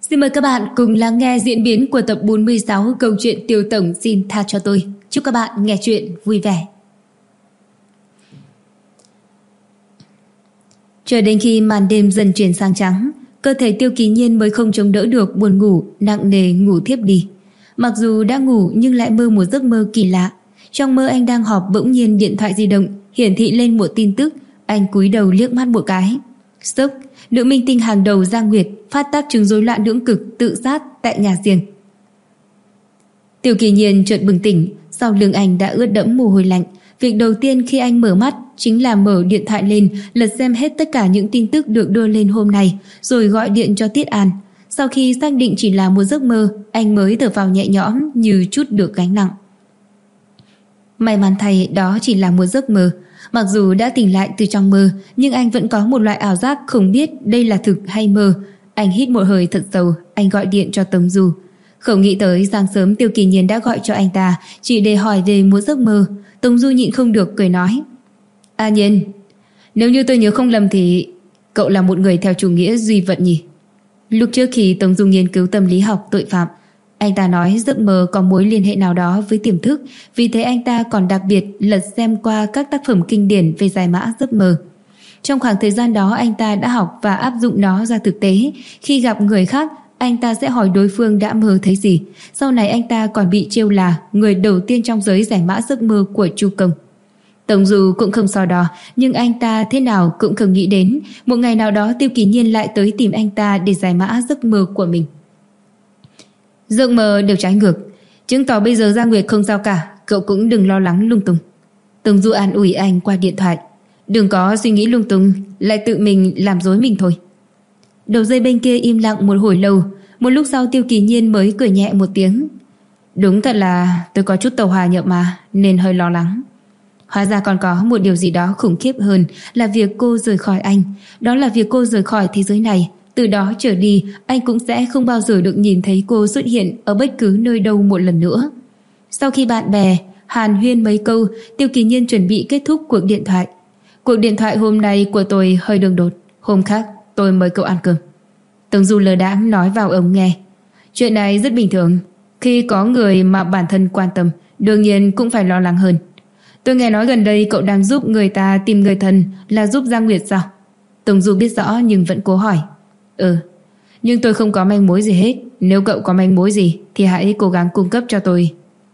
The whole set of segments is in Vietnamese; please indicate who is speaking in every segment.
Speaker 1: Xin mời các bạn cùng lắng nghe diễn biến của tập 46 câu chuyện Tiêu Tổng xin tha cho tôi. Chúc các bạn nghe chuyện vui vẻ. Chờ đến khi màn đêm dần chuyển sang trắng, cơ thể Tiêu Kỳ Nhiên mới không chống đỡ được buồn ngủ, nặng nề ngủ thiếp đi. Mặc dù đã ngủ nhưng lại mơ một giấc mơ kỳ lạ. Trong mơ anh đang họp, bỗng nhiên điện thoại di động hiển thị lên một tin tức. Anh cúi đầu liếc mắt một cái. Stop, nữ minh tinh hàng đầu Giang Nguyệt phát tác chứng rối loạn lưỡng cực, tự sát tại nhà riêng. Tiêu Kỳ Nhiên chợt bừng tỉnh, sau lưng anh đã ướt đẫm mồ hôi lạnh. Việc đầu tiên khi anh mở mắt chính là mở điện thoại lên, lật xem hết tất cả những tin tức được đưa lên hôm nay, rồi gọi điện cho Tiết An. Sau khi xác định chỉ là một giấc mơ, anh mới thở phào nhẹ nhõm như trút được gánh nặng. May mắn thay đó chỉ là một giấc mơ. Mặc dù đã tỉnh lại từ trong mơ, nhưng anh vẫn có một loại ảo giác không biết đây là thực hay mơ. Anh hít một hơi thật sâu, anh gọi điện cho Tống Du. Không nghĩ tới sáng sớm Tiêu Kỳ Nhiên đã gọi cho anh ta chỉ để hỏi về một giấc mơ. Tống Du nhịn không được cười nói: "A Nhiên, nếu như tôi nhớ không lầm thì cậu là một người theo chủ nghĩa duy vật nhỉ?" Lúc trước khi Tống Du nghiên cứu tâm lý học tội phạm, anh ta nói giấc mơ có mối liên hệ nào đó với tiềm thức, vì thế anh ta còn đặc biệt lật xem qua các tác phẩm kinh điển về giải mã giấc mơ. Trong khoảng thời gian đó anh ta đã học và áp dụng nó ra thực tế. Khi gặp người khác, anh ta sẽ hỏi đối phương đã mơ thấy gì. Sau này anh ta còn bị trêu là người đầu tiên trong giới giải mã giấc mơ của Chu Công. Tống Du cũng không so đo, nhưng anh ta thế nào cũng không nghĩ đến một ngày nào đó Tiêu Kỳ Nhiên lại tới tìm anh ta để giải mã giấc mơ của mình. Giấc mơ đều trái ngược, chứng tỏ bây giờ Giang Nguyệt không sao cả, cậu cũng đừng lo lắng lung tung. Tống Du an ủi anh qua điện thoại. Đừng có suy nghĩ lung tung, lại tự mình làm dối mình thôi. Đầu dây bên kia im lặng một hồi lâu. Một lúc sau Tiêu Kỳ Nhiên mới cười nhẹ một tiếng. Đúng thật là tôi có chút tàu hỏa nhập mà, nên hơi lo lắng. Hóa ra còn có một điều gì đó khủng khiếp hơn là việc cô rời khỏi anh. Đó là việc cô rời khỏi thế giới này. Từ đó trở đi, anh cũng sẽ không bao giờ được nhìn thấy cô xuất hiện ở bất cứ nơi đâu một lần nữa. Sau khi bạn bè hàn huyên mấy câu, Tiêu Kỳ Nhiên chuẩn bị kết thúc cuộc điện thoại. Cuộc điện thoại hôm nay của tôi hơi đường đột, hôm khác tôi mời cậu ăn cơm. Tống Du lơ đãng nói vào ống nghe. Chuyện này rất bình thường, khi có người mà bản thân quan tâm, đương nhiên cũng phải lo lắng hơn. Tôi nghe nói gần đây cậu đang giúp người ta tìm người thân, là giúp Giang Nguyệt sao? Tống Du biết rõ nhưng vẫn cố hỏi. Nhưng tôi không có manh mối gì hết. Nếu cậu có manh mối gì thì hãy cố gắng cung cấp cho tôi.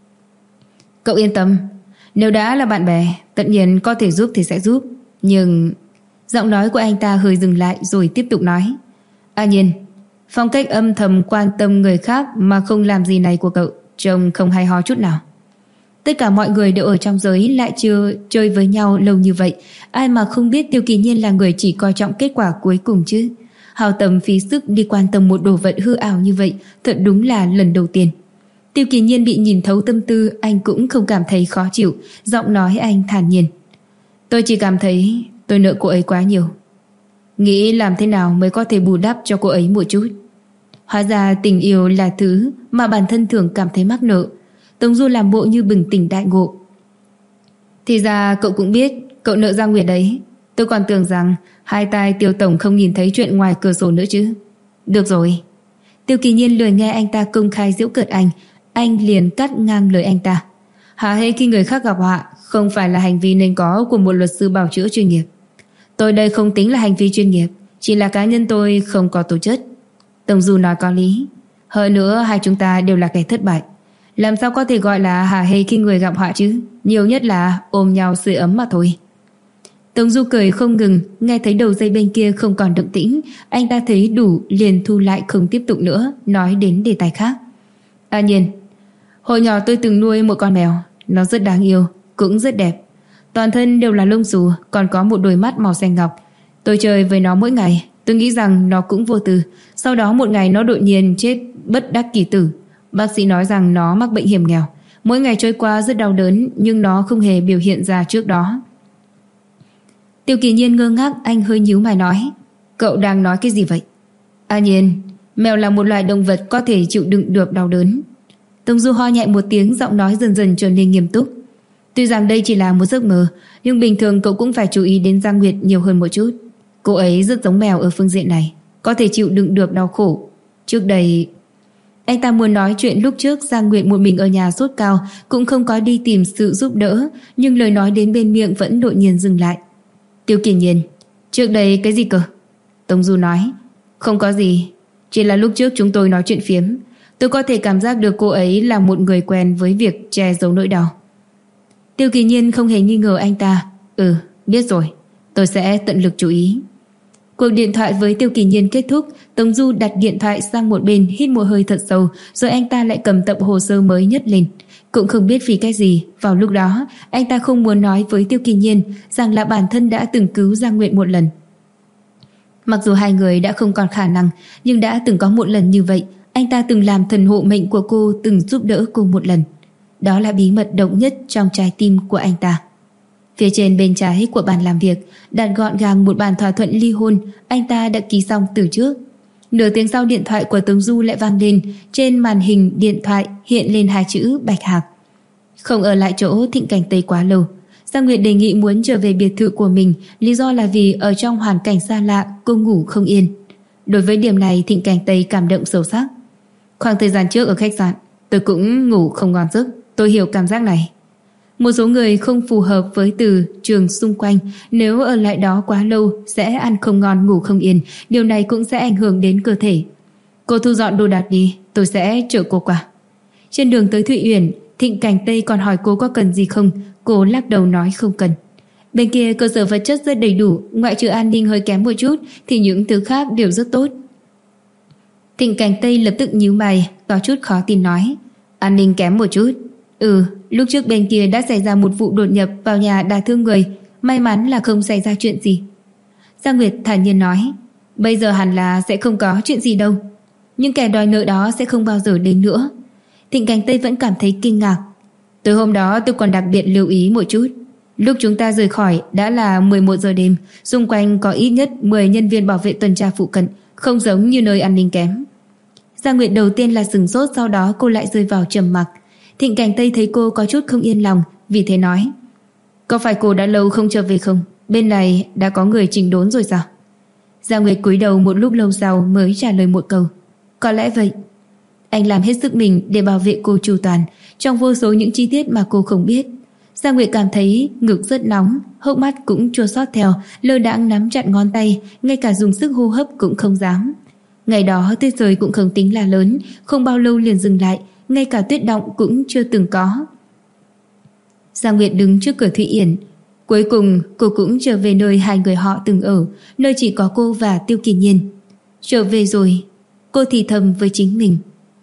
Speaker 1: Cậu yên tâm, nếu đã là bạn bè, tất nhiên có thể giúp thì sẽ giúp. Nhưng... Giọng nói của anh ta hơi dừng lại rồi tiếp tục nói. A Nhiên, phong cách âm thầm quan tâm người khác mà không làm gì này của cậu trông không hay ho chút nào. Tất cả mọi người đều ở trong giới, lại chưa chơi với nhau lâu như vậy, ai mà không biết Tiêu Kỳ Nhiên là người chỉ coi trọng kết quả cuối cùng chứ. Hao tâm phí sức đi quan tâm một đồ vật hư ảo như vậy, thật đúng là lần đầu tiên. Tiêu Kỳ Nhiên bị nhìn thấu tâm tư, anh cũng không cảm thấy khó chịu. Giọng nói anh thản nhiên. Tôi chỉ cảm thấy tôi nợ cô ấy quá nhiều, nghĩ làm thế nào mới có thể bù đắp cho cô ấy một chút. Hóa ra tình yêu là thứ mà bản thân thường cảm thấy mắc nợ. Tống Du làm bộ như bừng tỉnh đại ngộ. Thì ra cậu cũng biết cậu nợ Giang Nguyệt đấy. Tôi còn tưởng rằng hai tai Tiêu Tổng không nhìn thấy chuyện ngoài cửa sổ nữa chứ. Được rồi. Tiêu Kỳ Nhiên lười nghe anh ta công khai giễu cợt anh liền cắt ngang lời anh ta. Hả hê khi người khác gặp họa không phải là hành vi nên có của một luật sư bào chữa chuyên nghiệp. Tôi đây không tính là hành vi chuyên nghiệp, chỉ là cá nhân tôi không có tố chất. Tống Du nói có lý. Hơn nữa hai chúng ta đều là kẻ thất bại, làm sao có thể gọi là hả hê khi người gặp họa chứ. Nhiều nhất là ôm nhau sưởi ấm mà thôi. Tống Du cười không ngừng. Nghe thấy đầu dây bên kia không còn động tĩnh, anh ta thấy đủ liền thu lại không tiếp tục nữa, nói đến đề tài khác. A Nhiên, hồi nhỏ tôi từng nuôi một con mèo. Nó rất đáng yêu, cũng rất đẹp. Toàn thân đều là lông xù, còn có một đôi mắt màu xanh ngọc. Tôi chơi với nó mỗi ngày. Tôi nghĩ rằng nó cũng vô tư. Sau đó một ngày nó đột nhiên chết bất đắc kỳ tử. Bác sĩ nói rằng nó mắc bệnh hiểm nghèo. Mỗi ngày trôi qua rất đau đớn, nhưng nó không hề biểu hiện ra trước đó. Tiêu Kỳ Nhiên ngơ ngác, anh hơi nhíu mày nói. Cậu đang nói cái gì vậy? A Nhiên, mèo là một loài động vật có thể chịu đựng được đau đớn. Tống Du ho nhẹ một tiếng, giọng nói dần dần trở nên nghiêm túc. Tuy rằng đây chỉ là một giấc mơ, nhưng bình thường cậu cũng phải chú ý đến Giang Nguyệt nhiều hơn một chút. Cô ấy rất giống mèo ở phương diện này, có thể chịu đựng được đau khổ. Trước đây... Anh ta muốn nói chuyện lúc trước Giang Nguyệt một mình ở nhà sốt cao, cũng không có đi tìm sự giúp đỡ, nhưng lời nói đến bên miệng vẫn đột nhiên dừng lại. Tiêu Kỳ Nhiên, trước đây cái gì cơ? Tống Du nói, không có gì, chỉ là lúc trước chúng tôi nói chuyện phiếm, tôi có thể cảm giác được cô ấy là một người quen với việc che giấu nỗi đau. Tiêu Kỳ Nhiên không hề nghi ngờ anh ta. Biết rồi, tôi sẽ tận lực chú ý. Cuộc điện thoại với Tiêu Kỳ Nhiên kết thúc, Tống Du đặt điện thoại sang một bên, hít một hơi thật sâu, rồi anh ta lại cầm tập hồ sơ mới nhất lên. Cũng không biết vì cái gì, vào lúc đó anh ta không muốn nói với Tiêu Kỳ Nhiên rằng là bản thân đã từng cứu Giang Nguyệt một lần. Mặc dù hai người đã không còn khả năng, nhưng đã từng có một lần như vậy. Anh ta từng làm thần hộ mệnh của cô, từng giúp đỡ cô một lần. Đó là bí mật độc nhất trong trái tim của anh ta. Phía trên bên trái của bàn làm việc đặt gọn gàng một bản thỏa thuận ly hôn anh ta đã ký xong từ trước. Nửa tiếng sau, điện thoại của Tống Du lại vang lên. Trên màn hình điện thoại hiện lên hai chữ Bạch Hạc. Không ở lại chỗ Thịnh Cảnh Tây quá lâu, Giang Nguyệt đề nghị muốn trở về biệt thự của mình, lý do là vì ở trong hoàn cảnh xa lạ cô ngủ không yên. Đối với điểm này, Thịnh Cảnh Tây cảm động sâu sắc. Khoảng thời gian trước ở khách sạn tôi cũng ngủ không ngon giấc, tôi hiểu cảm giác này. Một số người không phù hợp với từ trường xung quanh, nếu ở lại đó quá lâu sẽ ăn không ngon ngủ không yên, điều này cũng sẽ ảnh hưởng đến cơ thể. Cô thu dọn đồ đạc đi, tôi sẽ chở cô qua. Trên đường tới Thụy Uyển, Thịnh Cảnh Tây còn hỏi cô có cần gì không, cô lắc đầu nói không cần. Bên kia cơ sở vật chất rất đầy đủ, ngoại trừ an ninh hơi kém một chút thì những thứ khác đều rất tốt. Thịnh Cảnh Tây lập tức nhíu mày, có chút khó tin nói, an ninh kém một chút? Lúc trước bên kia đã xảy ra một vụ đột nhập vào nhà đả thương người, may mắn là không xảy ra chuyện gì. Giang Nguyệt thản nhiên nói, bây giờ hẳn là sẽ không có chuyện gì đâu, nhưng kẻ đòi nợ đó sẽ không bao giờ đến nữa. Thịnh Cảnh Tây vẫn cảm thấy kinh ngạc. Từ hôm đó tôi còn đặc biệt lưu ý một chút. Lúc chúng ta rời khỏi đã là 11 giờ đêm, xung quanh có ít nhất 10 nhân viên bảo vệ tuần tra phụ cận, không giống như nơi an ninh kém. Giang Nguyệt đầu tiên là sửng sốt, sau đó cô lại rơi vào trầm mặc. Thịnh Cảnh Tây thấy cô có chút không yên lòng, vì thế nói, có phải cô đã lâu không trở về không? Bên này đã có người chỉnh đốn rồi sao? Giang Nguyệt cúi đầu một lúc lâu sau mới trả lời một câu, có lẽ vậy. Anh làm hết sức mình để bảo vệ cô chu toàn, trong vô số những chi tiết mà cô không biết. Giang Nguyệt cảm thấy ngực rất nóng, hốc mắt cũng chua xót theo, lơ đãng nắm chặt ngón tay, ngay cả dùng sức hô hấp cũng không dám. Ngày đó tuyết rơi cũng không tính là lớn, không bao lâu liền dừng lại, ngay cả tuyết động cũng chưa từng có. Giang Nguyệt đứng trước cửa Thụy Uyển. Cuối cùng cô cũng trở về nơi hai người họ từng ở, nơi chỉ có cô và Tiêu Kỳ Nhiên. Trở về rồi, cô thì thầm với chính mình.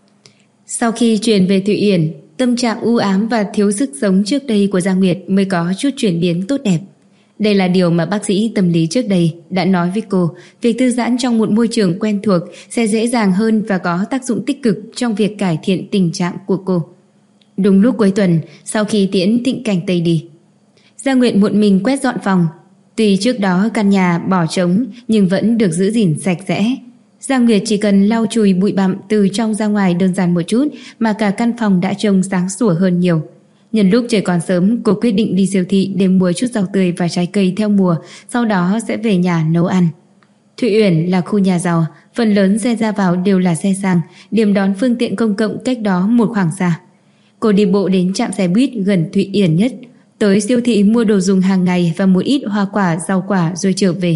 Speaker 1: Sau khi chuyển về Thụy Uyển, tâm trạng u ám và thiếu sức sống trước đây của Giang Nguyệt mới có chút chuyển biến tốt đẹp. Đây là điều mà bác sĩ tâm lý trước đây đã nói với cô, việc thư giãn trong một môi trường quen thuộc sẽ dễ dàng hơn và có tác dụng tích cực trong việc cải thiện tình trạng của cô. Đúng lúc cuối tuần, sau khi tiễn Thịnh Cảnh Tây đi, Giang Nguyệt một mình quét dọn phòng. Tuy trước đó căn nhà bỏ trống nhưng vẫn được giữ gìn sạch sẽ. Giang Nguyệt chỉ cần lau chùi bụi bặm từ trong ra ngoài đơn giản một chút mà cả căn phòng đã trông sáng sủa hơn nhiều. Nhân lúc trời còn sớm, cô quyết định đi siêu thị để mua chút rau tươi và trái cây theo mùa, sau đó sẽ về nhà nấu ăn. Thụy Uyển là khu nhà giàu, phần lớn xe ra vào đều là xe sang, điểm đón phương tiện công cộng cách đó một khoảng xa. Cô đi bộ đến trạm xe buýt gần Thụy Uyển nhất, tới siêu thị mua đồ dùng hàng ngày và một ít hoa quả, rau quả rồi trở về.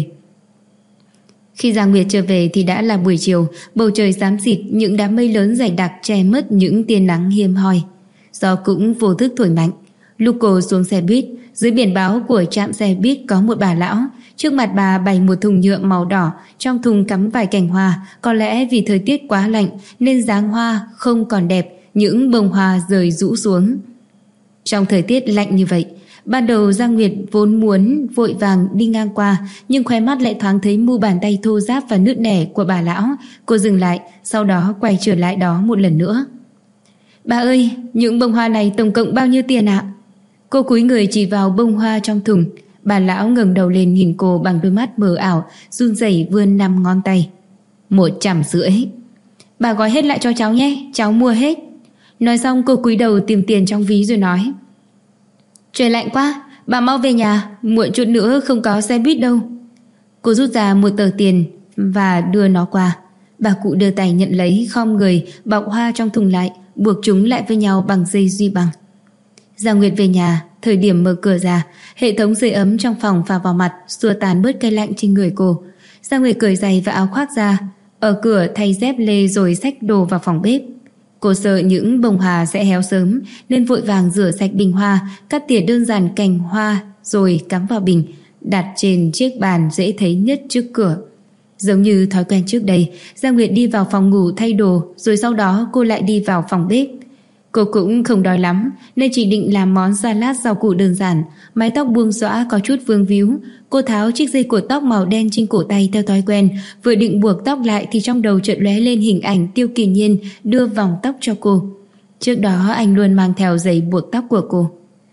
Speaker 1: Khi Giang Nguyệt trở về thì đã là buổi chiều, bầu trời xám xịt, những đám mây lớn dày đặc che mất những tia nắng hiếm hoi. Gió cũng vô thức thổi mạnh. Lúc cô xuống xe buýt, dưới biển báo của trạm xe buýt có một bà lão. Trước mặt bà bày một thùng nhựa màu đỏ, trong thùng cắm vài cành hoa. Có lẽ vì thời tiết quá lạnh nên dáng hoa không còn đẹp, những bông hoa rơi rũ xuống. Trong thời tiết lạnh như vậy, ban đầu Giang Nguyệt vốn muốn vội vàng đi ngang qua, nhưng khóe mắt lại thoáng thấy mu bàn tay thô ráp và nứt nẻ của bà lão. Cô dừng lại, sau đó quay trở lại đó một lần nữa. Bà ơi, những bông hoa này tổng cộng bao nhiêu tiền ạ? Cô cúi người chỉ vào bông hoa trong thùng. Bà lão ngẩng đầu lên nhìn cô bằng đôi mắt mờ ảo, run rẩy vươn 5 ngón tay. 150. Bà gói hết lại cho cháu nhé, cháu mua hết. Nói xong cô cúi đầu tìm tiền trong ví rồi nói, trời lạnh quá, bà mau về nhà, muộn chút nữa không có xe buýt đâu. Cô rút ra một tờ tiền và đưa nó qua. Bà cụ đưa tay nhận lấy, khom người bọc hoa trong thùng lại, buộc chúng lại với nhau bằng dây duy bằng. Giang Nguyệt về nhà, thời điểm mở cửa ra, hệ thống sưởi ấm trong phòng phả vào mặt, xua tan bớt cái lạnh trên người cô. Giang Nguyệt cởi giày và áo khoác ra, ở cửa thay dép lê rồi xách đồ vào phòng bếp. Cô sợ những bông hoa sẽ héo sớm nên vội vàng rửa sạch bình hoa, cắt tỉa đơn giản cành hoa rồi cắm vào bình, đặt trên chiếc bàn dễ thấy nhất trước cửa. Giống như thói quen trước đây, Giang Nguyệt đi vào phòng ngủ thay đồ, rồi sau đó cô lại đi vào phòng bếp. Cô cũng không đói lắm nên chỉ định làm món salad rau củ đơn giản. Mái tóc buông xõa có chút vương víu. Cô tháo chiếc dây cột tóc màu đen trên cổ tay theo thói quen, vừa định buộc tóc lại thì trong đầu chợt lóe lên hình ảnh Tiêu Kỳ Nhiên đưa vòng tóc cho cô. Trước đó anh luôn mang theo giày buộc tóc của cô.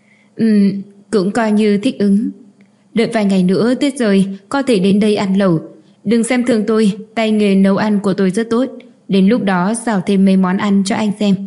Speaker 1: Cũng coi như thích ứng. Đợi vài ngày nữa Tuyết rơi có thể đến đây ăn lẩu. Đừng xem thường tôi, tay nghề nấu ăn của tôi rất tốt. Đến lúc đó xào thêm mấy món ăn cho anh xem.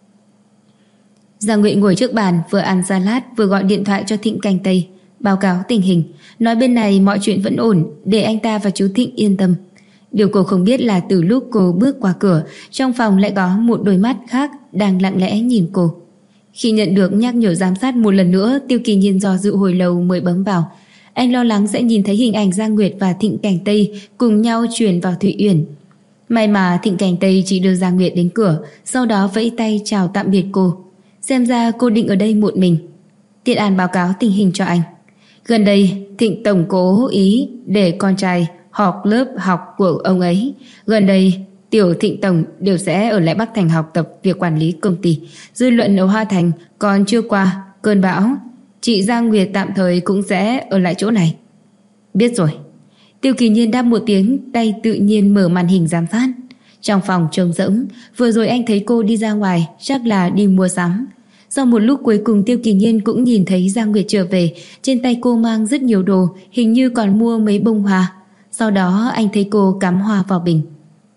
Speaker 1: Giang Nguyệt ngồi trước bàn, vừa ăn salad vừa gọi điện thoại cho Thịnh Canh Tây, báo cáo tình hình, nói bên này mọi chuyện vẫn ổn, để anh ta và chú Thịnh yên tâm. Điều cô không biết là từ lúc cô bước qua cửa, trong phòng lại có một đôi mắt khác đang lặng lẽ nhìn cô. Khi nhận được nhắc nhở giám sát một lần nữa, Tiêu Kỳ Nhiên do dự hồi lâu mới bấm vào. Anh lo lắng sẽ nhìn thấy hình ảnh Giang Nguyệt và Thịnh Cảnh Tây cùng nhau chuyển vào Thụy Uyển. May mà Thịnh Cảnh Tây chỉ đưa Giang Nguyệt đến cửa, sau đó vẫy tay chào tạm biệt cô. Xem ra cô định ở đây một mình. Tiết An báo cáo tình hình cho anh. Gần đây Thịnh tổng cố ý để con trai học lớp học của ông ấy. Gần đây Tiểu Thịnh tổng đều sẽ ở lại Bắc Thành học tập việc quản lý công ty. Dư luận ở Hoa Thành còn chưa qua cơn bão, chị Giang Nguyệt tạm thời cũng sẽ ở lại chỗ này. Biết rồi. Tiêu Kỳ Nhiên đáp một tiếng, tay tự nhiên mở màn hình giám sát. Trong phòng trống rỗng, vừa rồi anh thấy cô đi ra ngoài, chắc là đi mua sắm. Sau một lúc cuối cùng Tiêu Kỳ Nhiên cũng nhìn thấy Giang Nguyệt trở về, trên tay cô mang rất nhiều đồ, hình như còn mua mấy bông hoa. Sau đó anh thấy cô cắm hoa vào bình.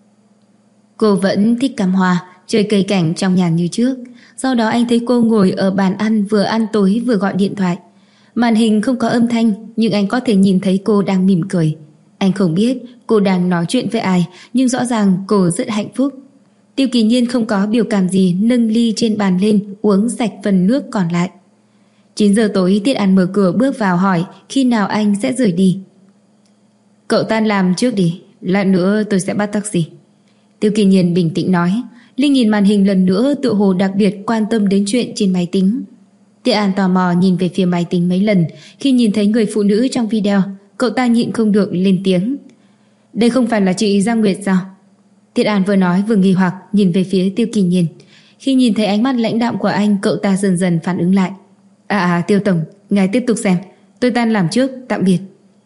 Speaker 1: Cô vẫn thích cắm hoa, chơi cây cảnh trong nhà như trước. Sau đó anh thấy cô ngồi ở bàn ăn, vừa ăn tối vừa gọi điện thoại. Màn hình không có âm thanh, nhưng anh có thể nhìn thấy cô đang mỉm cười. Anh không biết cô đang nói chuyện với ai, nhưng rõ ràng cô rất hạnh phúc. Tiêu Kỳ Nhiên không có biểu cảm gì, nâng ly trên bàn lên, uống sạch phần nước còn lại. 9 giờ tối Tiết An mở cửa bước vào hỏi khi nào anh sẽ rời đi. Cậu tan làm trước đi, lát nữa tôi sẽ bắt taxi. Tiêu Kỳ Nhiên bình tĩnh nói. Linh nhìn màn hình lần nữa, tựa hồ đặc biệt quan tâm đến chuyện trên máy tính. Tiết An tò mò nhìn về phía máy tính mấy lần. Khi nhìn thấy người phụ nữ trong video, cậu ta nhịn không được lên tiếng. Đây không phải là chị Giang Nguyệt sao? Tiết An vừa nói vừa nghi hoặc nhìn về phía Tiêu Kỳ Nhiên. Khi nhìn thấy ánh mắt lãnh đạm của anh, cậu ta dần dần phản ứng lại. Tiêu tổng, ngài tiếp tục xem. Tôi tan làm trước, tạm biệt.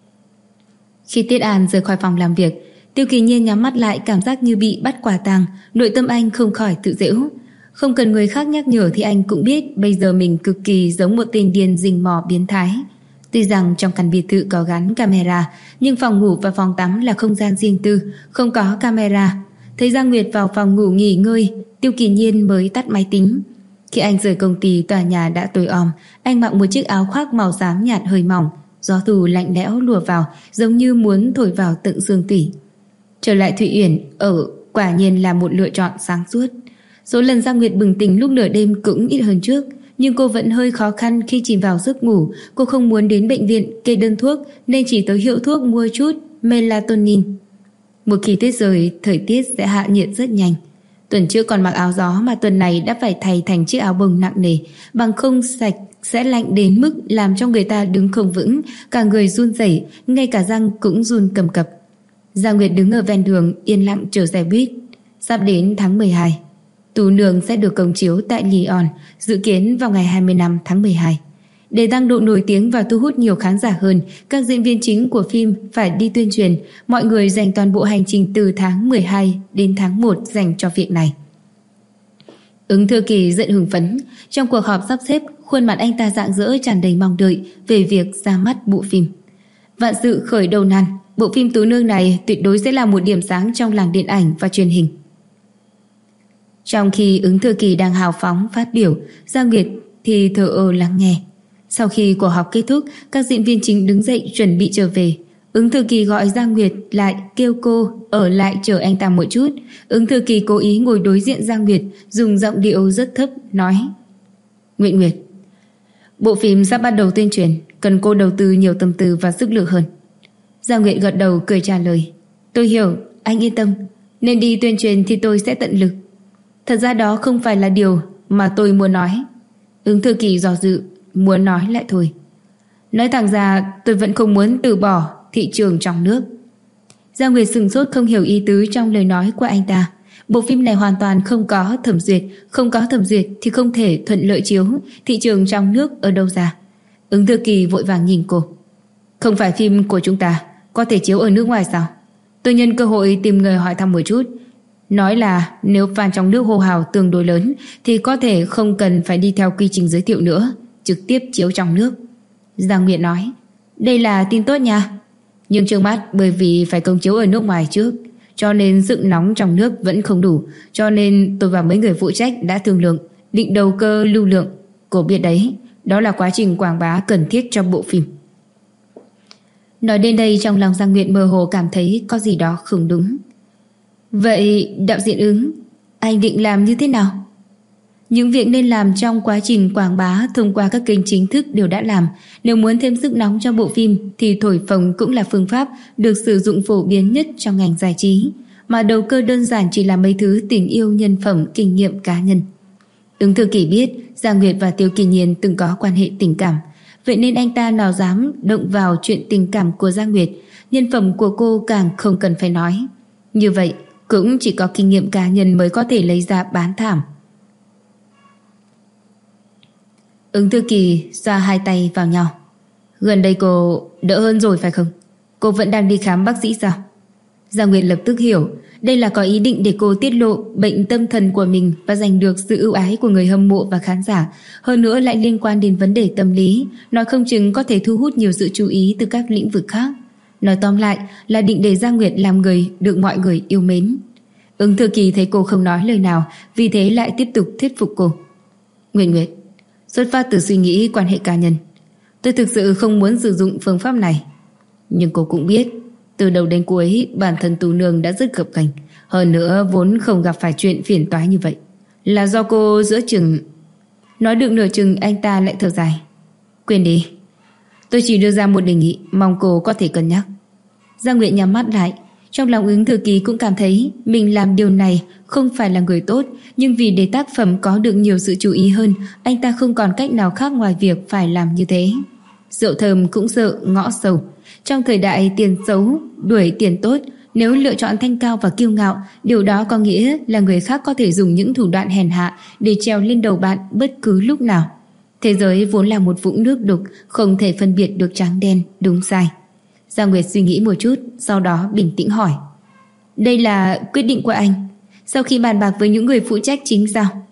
Speaker 1: Khi Tiết An rời khỏi phòng làm việc, Tiêu Kỳ Nhiên nhắm mắt lại, cảm giác như bị bắt quả tang. Nội tâm anh không khỏi tự giễu. Không cần người khác nhắc nhở thì anh cũng biết bây giờ mình cực kỳ giống một tên điên rình mò biến thái. Tuy rằng trong căn biệt thự có gắn camera, nhưng phòng ngủ và phòng tắm là không gian riêng tư, không có camera. Thấy Giang Nguyệt vào phòng ngủ nghỉ ngơi, Tiêu Kỳ Nhiên mới tắt máy tính. Khi anh rời công ty, tòa nhà đã tối om. Anh mặc một chiếc áo khoác màu xám nhạt hơi mỏng, gió thu lạnh lẽo lùa vào, giống như muốn thổi vào tận xương tủy. Trở lại Thụy Uyển ở quả nhiên là một lựa chọn sáng suốt. Số lần Giang Nguyệt bừng tỉnh lúc nửa đêm cũng ít hơn trước, nhưng cô vẫn hơi khó khăn khi chìm vào giấc ngủ. Cô không muốn đến bệnh viện kê đơn thuốc nên chỉ tới hiệu thuốc mua chút melatonin. Một khi tuyết rơi, thời tiết sẽ hạ nhiệt rất nhanh. Tuần trước còn mặc áo gió mà tuần này đã phải thay thành chiếc áo bông nặng nề, bằng không sạch sẽ lạnh đến mức làm cho người ta đứng không vững, cả người run rẩy, ngay cả răng cũng run cầm cập. Giang Nguyệt đứng ở ven đường yên lặng chờ xe buýt. Sắp đến tháng 12, Tú Nương sẽ được công chiếu tại Lyon, dự kiến vào ngày 25 tháng 12. Để tăng độ nổi tiếng và thu hút nhiều khán giả hơn, các diễn viên chính của phim phải đi tuyên truyền. Mọi người dành toàn bộ hành trình từ tháng 12 đến tháng 1 dành cho việc này. Ứng Thư Kỳ rất hưng phấn. Trong cuộc họp sắp xếp, khuôn mặt anh ta rạng rỡ tràn đầy mong đợi về việc ra mắt bộ phim. Vạn sự khởi đầu nan, bộ phim Tú Nương này tuyệt đối sẽ là một điểm sáng trong làng điện ảnh và truyền hình. Trong khi Ứng Thư Kỳ đang hào phóng phát biểu, Giang Nguyệt thì thờ ơ lắng nghe. Sau khi cuộc họp kết thúc, các diễn viên chính đứng dậy chuẩn bị trở về. Ứng Thư Kỳ gọi Giang Nguyệt lại, kêu cô ở lại chờ anh ta một chút. Ứng Thư Kỳ cố ý ngồi đối diện Giang Nguyệt, dùng giọng điệu rất thấp nói: Nguyệt Nguyệt, bộ phim sắp bắt đầu tuyên truyền, cần cô đầu tư nhiều tâm tư và sức lực hơn. Giang Nguyệt gật đầu cười trả lời: Tôi hiểu, anh yên tâm, nên đi tuyên truyền thì tôi sẽ tận lực. Thật ra đó không phải là điều mà tôi muốn nói. Ứng Thư Kỳ do dự, muốn nói lại thôi. Nói thẳng ra, tôi vẫn không muốn từ bỏ thị trường trong nước. Giang Nguyệt sừng sốt không hiểu ý tứ trong lời nói của anh ta. Bộ phim này hoàn toàn không có thẩm duyệt, không có thẩm duyệt thì không thể thuận lợi chiếu, thị trường trong nước ở đâu ra. Ứng Thư Kỳ vội vàng nhìn cô: Không phải phim của chúng ta có thể chiếu ở nước ngoài sao? Tôi nhân cơ hội tìm người hỏi thăm một chút, nói là nếu fan trong nước hô hào tương đối lớn thì có thể không cần phải đi theo quy trình giới thiệu nữa, trực tiếp chiếu trong nước. Giang Nguyệt nói: Đây là tin tốt nha. Nhưng trước mắt bởi vì phải công chiếu ở nước ngoài trước, cho nên sức nóng trong nước vẫn không đủ, cho nên tôi và mấy người phụ trách đã thương lượng định đầu cơ lưu lượng. Cô biết đấy, đó là quá trình quảng bá cần thiết cho bộ phim. Nói đến đây trong lòng Giang Nguyệt mơ hồ cảm thấy có gì đó không đúng. Vậy đạo diễn Ứng, anh định làm như thế nào? Những việc nên làm trong quá trình quảng bá thông qua các kênh chính thức đều đã làm. Nếu muốn thêm sức nóng cho bộ phim thì thổi phồng cũng là phương pháp được sử dụng phổ biến nhất trong ngành giải trí, mà đầu cơ đơn giản chỉ là mấy thứ tình yêu, nhân phẩm, kinh nghiệm cá nhân. Ứng Thư Kỳ biết Giang Nguyệt và Tiêu Kỳ Nhiên từng có quan hệ tình cảm, vậy nên anh ta nào dám động vào chuyện tình cảm của Giang Nguyệt. Nhân phẩm của cô càng không cần phải nói. Như vậy cũng chỉ có kinh nghiệm cá nhân mới có thể lấy ra bán thảm. Ứng Thư Kỳ xoa hai tay vào nhau: Gần đây cô đỡ hơn rồi phải không? Cô vẫn đang đi khám bác sĩ sao? Giang Nguyệt lập tức hiểu đây là có ý định để cô tiết lộ bệnh tâm thần của mình và giành được sự ưu ái của người hâm mộ và khán giả. Hơn nữa lại liên quan đến vấn đề tâm lý, nói không chừng có thể thu hút nhiều sự chú ý từ các lĩnh vực khác. Nói tóm lại là định để Giang Nguyệt làm người được mọi người yêu mến. Ứng Thư Kỳ thấy cô không nói lời nào, vì thế lại tiếp tục thuyết phục cô: Nguyệt Nguyệt, xuất phát từ suy nghĩ quan hệ cá nhân, tôi thực sự không muốn sử dụng phương pháp này. Nhưng cô cũng biết, từ đầu đến cuối bản thân Tú Nương đã rất gập ghềnh, hơn nữa vốn không gặp phải chuyện phiền toái như vậy, là do cô giữa chừng. Nói được nửa chừng anh ta lại thở dài: Quên đi, tôi chỉ đưa ra một đề nghị, mong cô có thể cân nhắc. Giang Nguyệt nhắm mắt lại. Trong lòng Ứng Thư Kỳ cũng cảm thấy mình làm điều này không phải là người tốt, nhưng vì để tác phẩm có được nhiều sự chú ý hơn, anh ta không còn cách nào khác ngoài việc phải làm như thế. Rượu thơm cũng sợ ngõ sâu. Trong thời đại tiền xấu đuổi tiền tốt, nếu lựa chọn thanh cao và kiêu ngạo, điều đó có nghĩa là người khác có thể dùng những thủ đoạn hèn hạ để trèo lên đầu bạn bất cứ lúc nào. Thế giới vốn là một vũng nước đục, không thể phân biệt được trắng đen, đúng sai. Giang Nguyệt suy nghĩ một chút, sau đó bình tĩnh hỏi: Đây là quyết định của anh sau khi bàn bạc với những người phụ trách chính sao?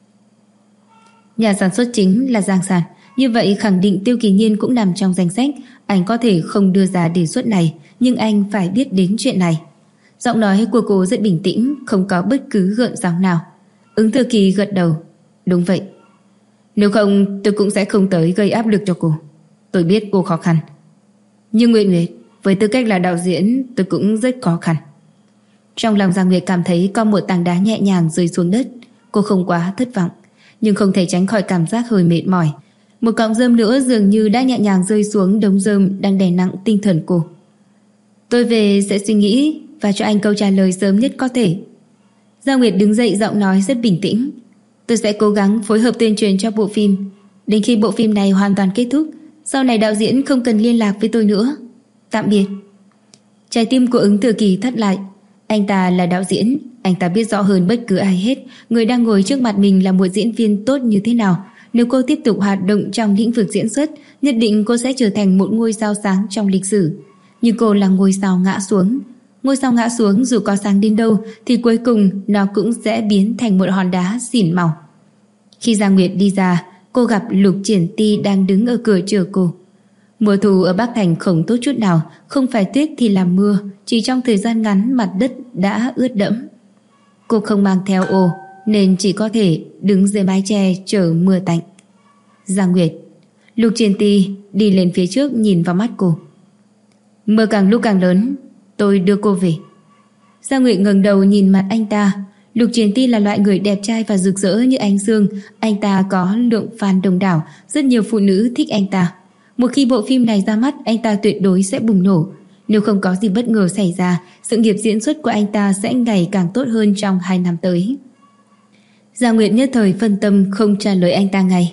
Speaker 1: Nhà sản xuất chính là Giang Sản, như vậy khẳng định Tiêu Kỳ Nhiên cũng nằm trong danh sách. Anh có thể không đưa ra đề xuất này, nhưng anh phải biết đến chuyện này. Giọng nói của cô rất bình tĩnh, không có bất cứ gợn sóng nào. Ứng Thư Kỳ gật đầu: Đúng vậy. Nếu không tôi cũng sẽ không tới gây áp lực cho cô. Tôi biết cô khó khăn, nhưng Nguyệt Nguyệt, với tư cách là đạo diễn, tôi cũng rất khó khăn. Trong lòng Giang Nguyệt cảm thấy có một tảng đá nhẹ nhàng rơi xuống đất. Cô không quá thất vọng, nhưng không thể tránh khỏi cảm giác hơi mệt mỏi. Một cọng rơm nữa dường như đã nhẹ nhàng rơi xuống đống rơm đang đè nặng tinh thần cô. Tôi về sẽ suy nghĩ và cho anh câu trả lời sớm nhất có thể. Giang Nguyệt đứng dậy, giọng nói rất bình tĩnh: Tôi sẽ cố gắng phối hợp tuyên truyền cho bộ phim. Đến khi bộ phim này hoàn toàn kết thúc, sau này đạo diễn không cần liên lạc với tôi nữa. Tạm biệt. Trái tim của Ứng Thư Kỳ thắt lại. Anh ta là đạo diễn, anh ta biết rõ hơn bất cứ ai hết người đang ngồi trước mặt mình là một diễn viên tốt như thế nào. Nếu cô tiếp tục hoạt động trong lĩnh vực diễn xuất, nhất định cô sẽ trở thành một ngôi sao sáng trong lịch sử. Nhưng cô là ngôi sao ngã xuống. Ngôi sao ngã xuống dù có sáng đến đâu thì cuối cùng nó cũng sẽ biến thành một hòn đá xỉn màu. Khi Giang Nguyệt đi ra, cô gặp Lục Triển Ti đang đứng ở cửa chờ cô. Mùa thu ở Bắc Thành không tốt chút nào, không phải tuyết thì là mưa, chỉ trong thời gian ngắn mặt đất đã ướt đẫm. Cô không mang theo ô nên chỉ có thể đứng dưới mái che chờ mưa tạnh. Giang Nguyệt. Lục Triển Ti đi lên phía trước nhìn vào mắt cô. Mơ càng lúc càng lớn, tôi đưa cô về. Gia Nguyệt ngẩng đầu nhìn mặt anh ta. Lục Triển Ti là loại người đẹp trai và rực rỡ như ánh dương. Anh ta có lượng fan đông đảo, rất nhiều phụ nữ thích anh ta. Một khi bộ phim này ra mắt, anh ta tuyệt đối sẽ bùng nổ. Nếu không có gì bất ngờ xảy ra, sự nghiệp diễn xuất của anh ta sẽ ngày càng tốt hơn trong 2 năm tới. Gia Nguyệt nhất thời phân tâm, không trả lời anh ta ngay.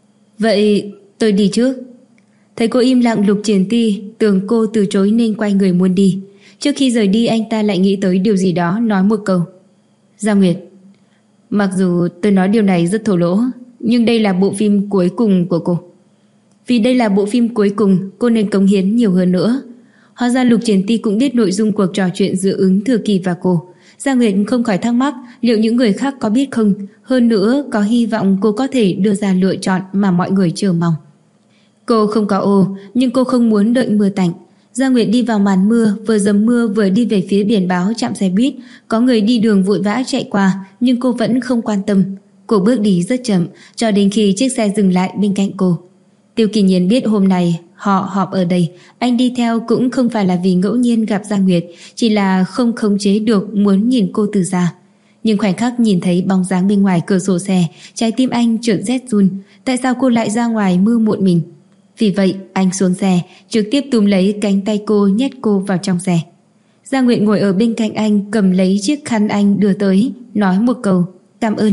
Speaker 1: Vậy tôi đi trước. Thấy cô im lặng, Lục Triển Ti tưởng cô từ chối nên quay người muốn đi. Trước khi rời đi, anh ta lại nghĩ tới điều gì đó, nói một câu. Gia Nguyệt, mặc dù tôi nói điều này rất thô lỗ, nhưng đây là bộ phim cuối cùng của cô. Vì đây là bộ phim cuối cùng, cô nên cống hiến nhiều hơn nữa. Hóa ra Lục Triển Ti cũng biết nội dung cuộc trò chuyện giữa Ứng Thừa Kỳ và cô. Gia Nguyệt không khỏi thắc mắc liệu những người khác có biết không. Hơn nữa có hy vọng cô có thể đưa ra lựa chọn mà mọi người chờ mong. Cô không có ô, nhưng cô không muốn đợi mưa tạnh. Gia Nguyệt đi vào màn mưa, vừa dầm mưa vừa đi về phía biển báo trạm xe buýt. Có người đi đường vội vã chạy qua, nhưng cô vẫn không quan tâm. Cô bước đi rất chậm, cho đến khi chiếc xe dừng lại bên cạnh cô. Tiêu Kỳ Nhiên biết hôm nay họ họp ở đây. Anh đi theo cũng không phải là vì ngẫu nhiên gặp Gia Nguyệt, chỉ là không khống chế được muốn nhìn cô từ xa. Nhưng khoảnh khắc nhìn thấy bóng dáng bên ngoài cửa sổ xe, trái tim anh chợt rét run. Tại sao cô lại ra ngoài mưa một mình? Vì vậy anh xuống xe, trực tiếp túm lấy cánh tay cô, nhét cô vào trong xe. Gia Nguyệt ngồi ở bên cạnh anh, cầm lấy chiếc khăn anh đưa tới, nói một câu cảm ơn.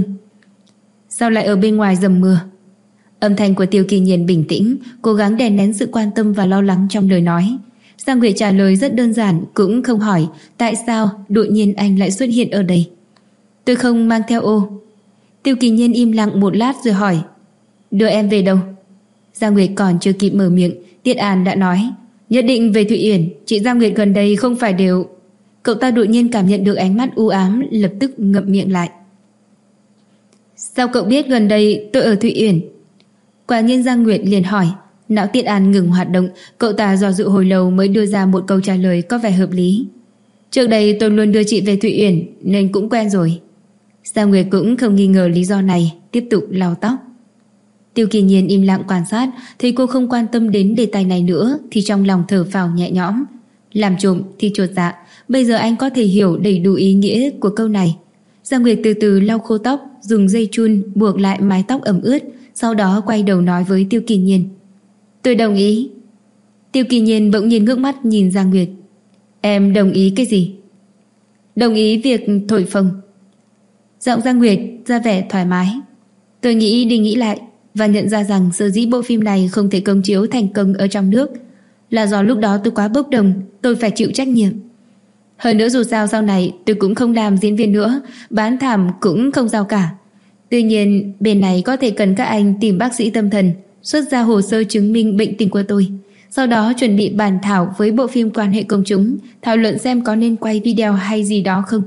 Speaker 1: Sao lại ở bên ngoài dầm mưa? Âm thanh của Tiêu Kỳ Nhiên bình tĩnh, cố gắng đè nén sự quan tâm và lo lắng trong lời nói. Gia Nguyệt trả lời rất đơn giản, cũng không hỏi tại sao đột nhiên anh lại xuất hiện ở đây. Tôi không mang theo ô. Tiêu Kỳ Nhiên im lặng một lát rồi hỏi, đưa em về đâu? Gia Nguyệt còn chưa kịp mở miệng, Tiết An đã nói, nhất định về Thụy Uyển. Chị Gia Nguyệt gần đây không phải đều... Cậu ta đột nhiên cảm nhận được ánh mắt u ám, lập tức ngậm miệng lại. Sao cậu biết gần đây tôi ở Thụy Uyển? Quả nhiên Gia Nguyệt liền hỏi. Não Tiết An ngừng hoạt động, cậu ta do dự hồi lâu mới đưa ra một câu trả lời có vẻ hợp lý. Trước đây tôi luôn đưa chị về Thụy Uyển nên cũng quen rồi. Gia Nguyệt cũng không nghi ngờ lý do này, tiếp tục lau tóc. Tiêu Kỳ Nhiên im lặng quan sát, thấy cô không quan tâm đến đề tài này nữa thì trong lòng thở phào nhẹ nhõm. Làm trộm thì chột dạ, bây giờ anh có thể hiểu đầy đủ ý nghĩa của câu này. Gia Nguyệt từ từ lau khô tóc, dùng dây chun buộc lại mái tóc ẩm ướt, sau đó quay đầu nói với Tiêu Kỳ Nhiên. Tôi đồng ý. Tiêu Kỳ Nhiên bỗng nhiên ngước mắt nhìn Gia Nguyệt. Em đồng ý cái gì? Đồng ý việc thổi phồng. Giọng Gia Nguyệt ra vẻ thoải mái. Tôi nghĩ đi nghĩ lại và nhận ra rằng sở dĩ bộ phim này không thể công chiếu thành công ở trong nước là do lúc đó tôi quá bốc đồng, tôi phải chịu trách nhiệm. Hơn nữa dù sao sau này tôi cũng không làm diễn viên nữa, bán thảm cũng không sao cả. Tuy nhiên bên này có thể cần các anh tìm bác sĩ tâm thần, xuất ra hồ sơ chứng minh bệnh tình của tôi, sau đó chuẩn bị bàn thảo với bộ phim quan hệ công chúng, thảo luận xem có nên quay video hay gì đó không.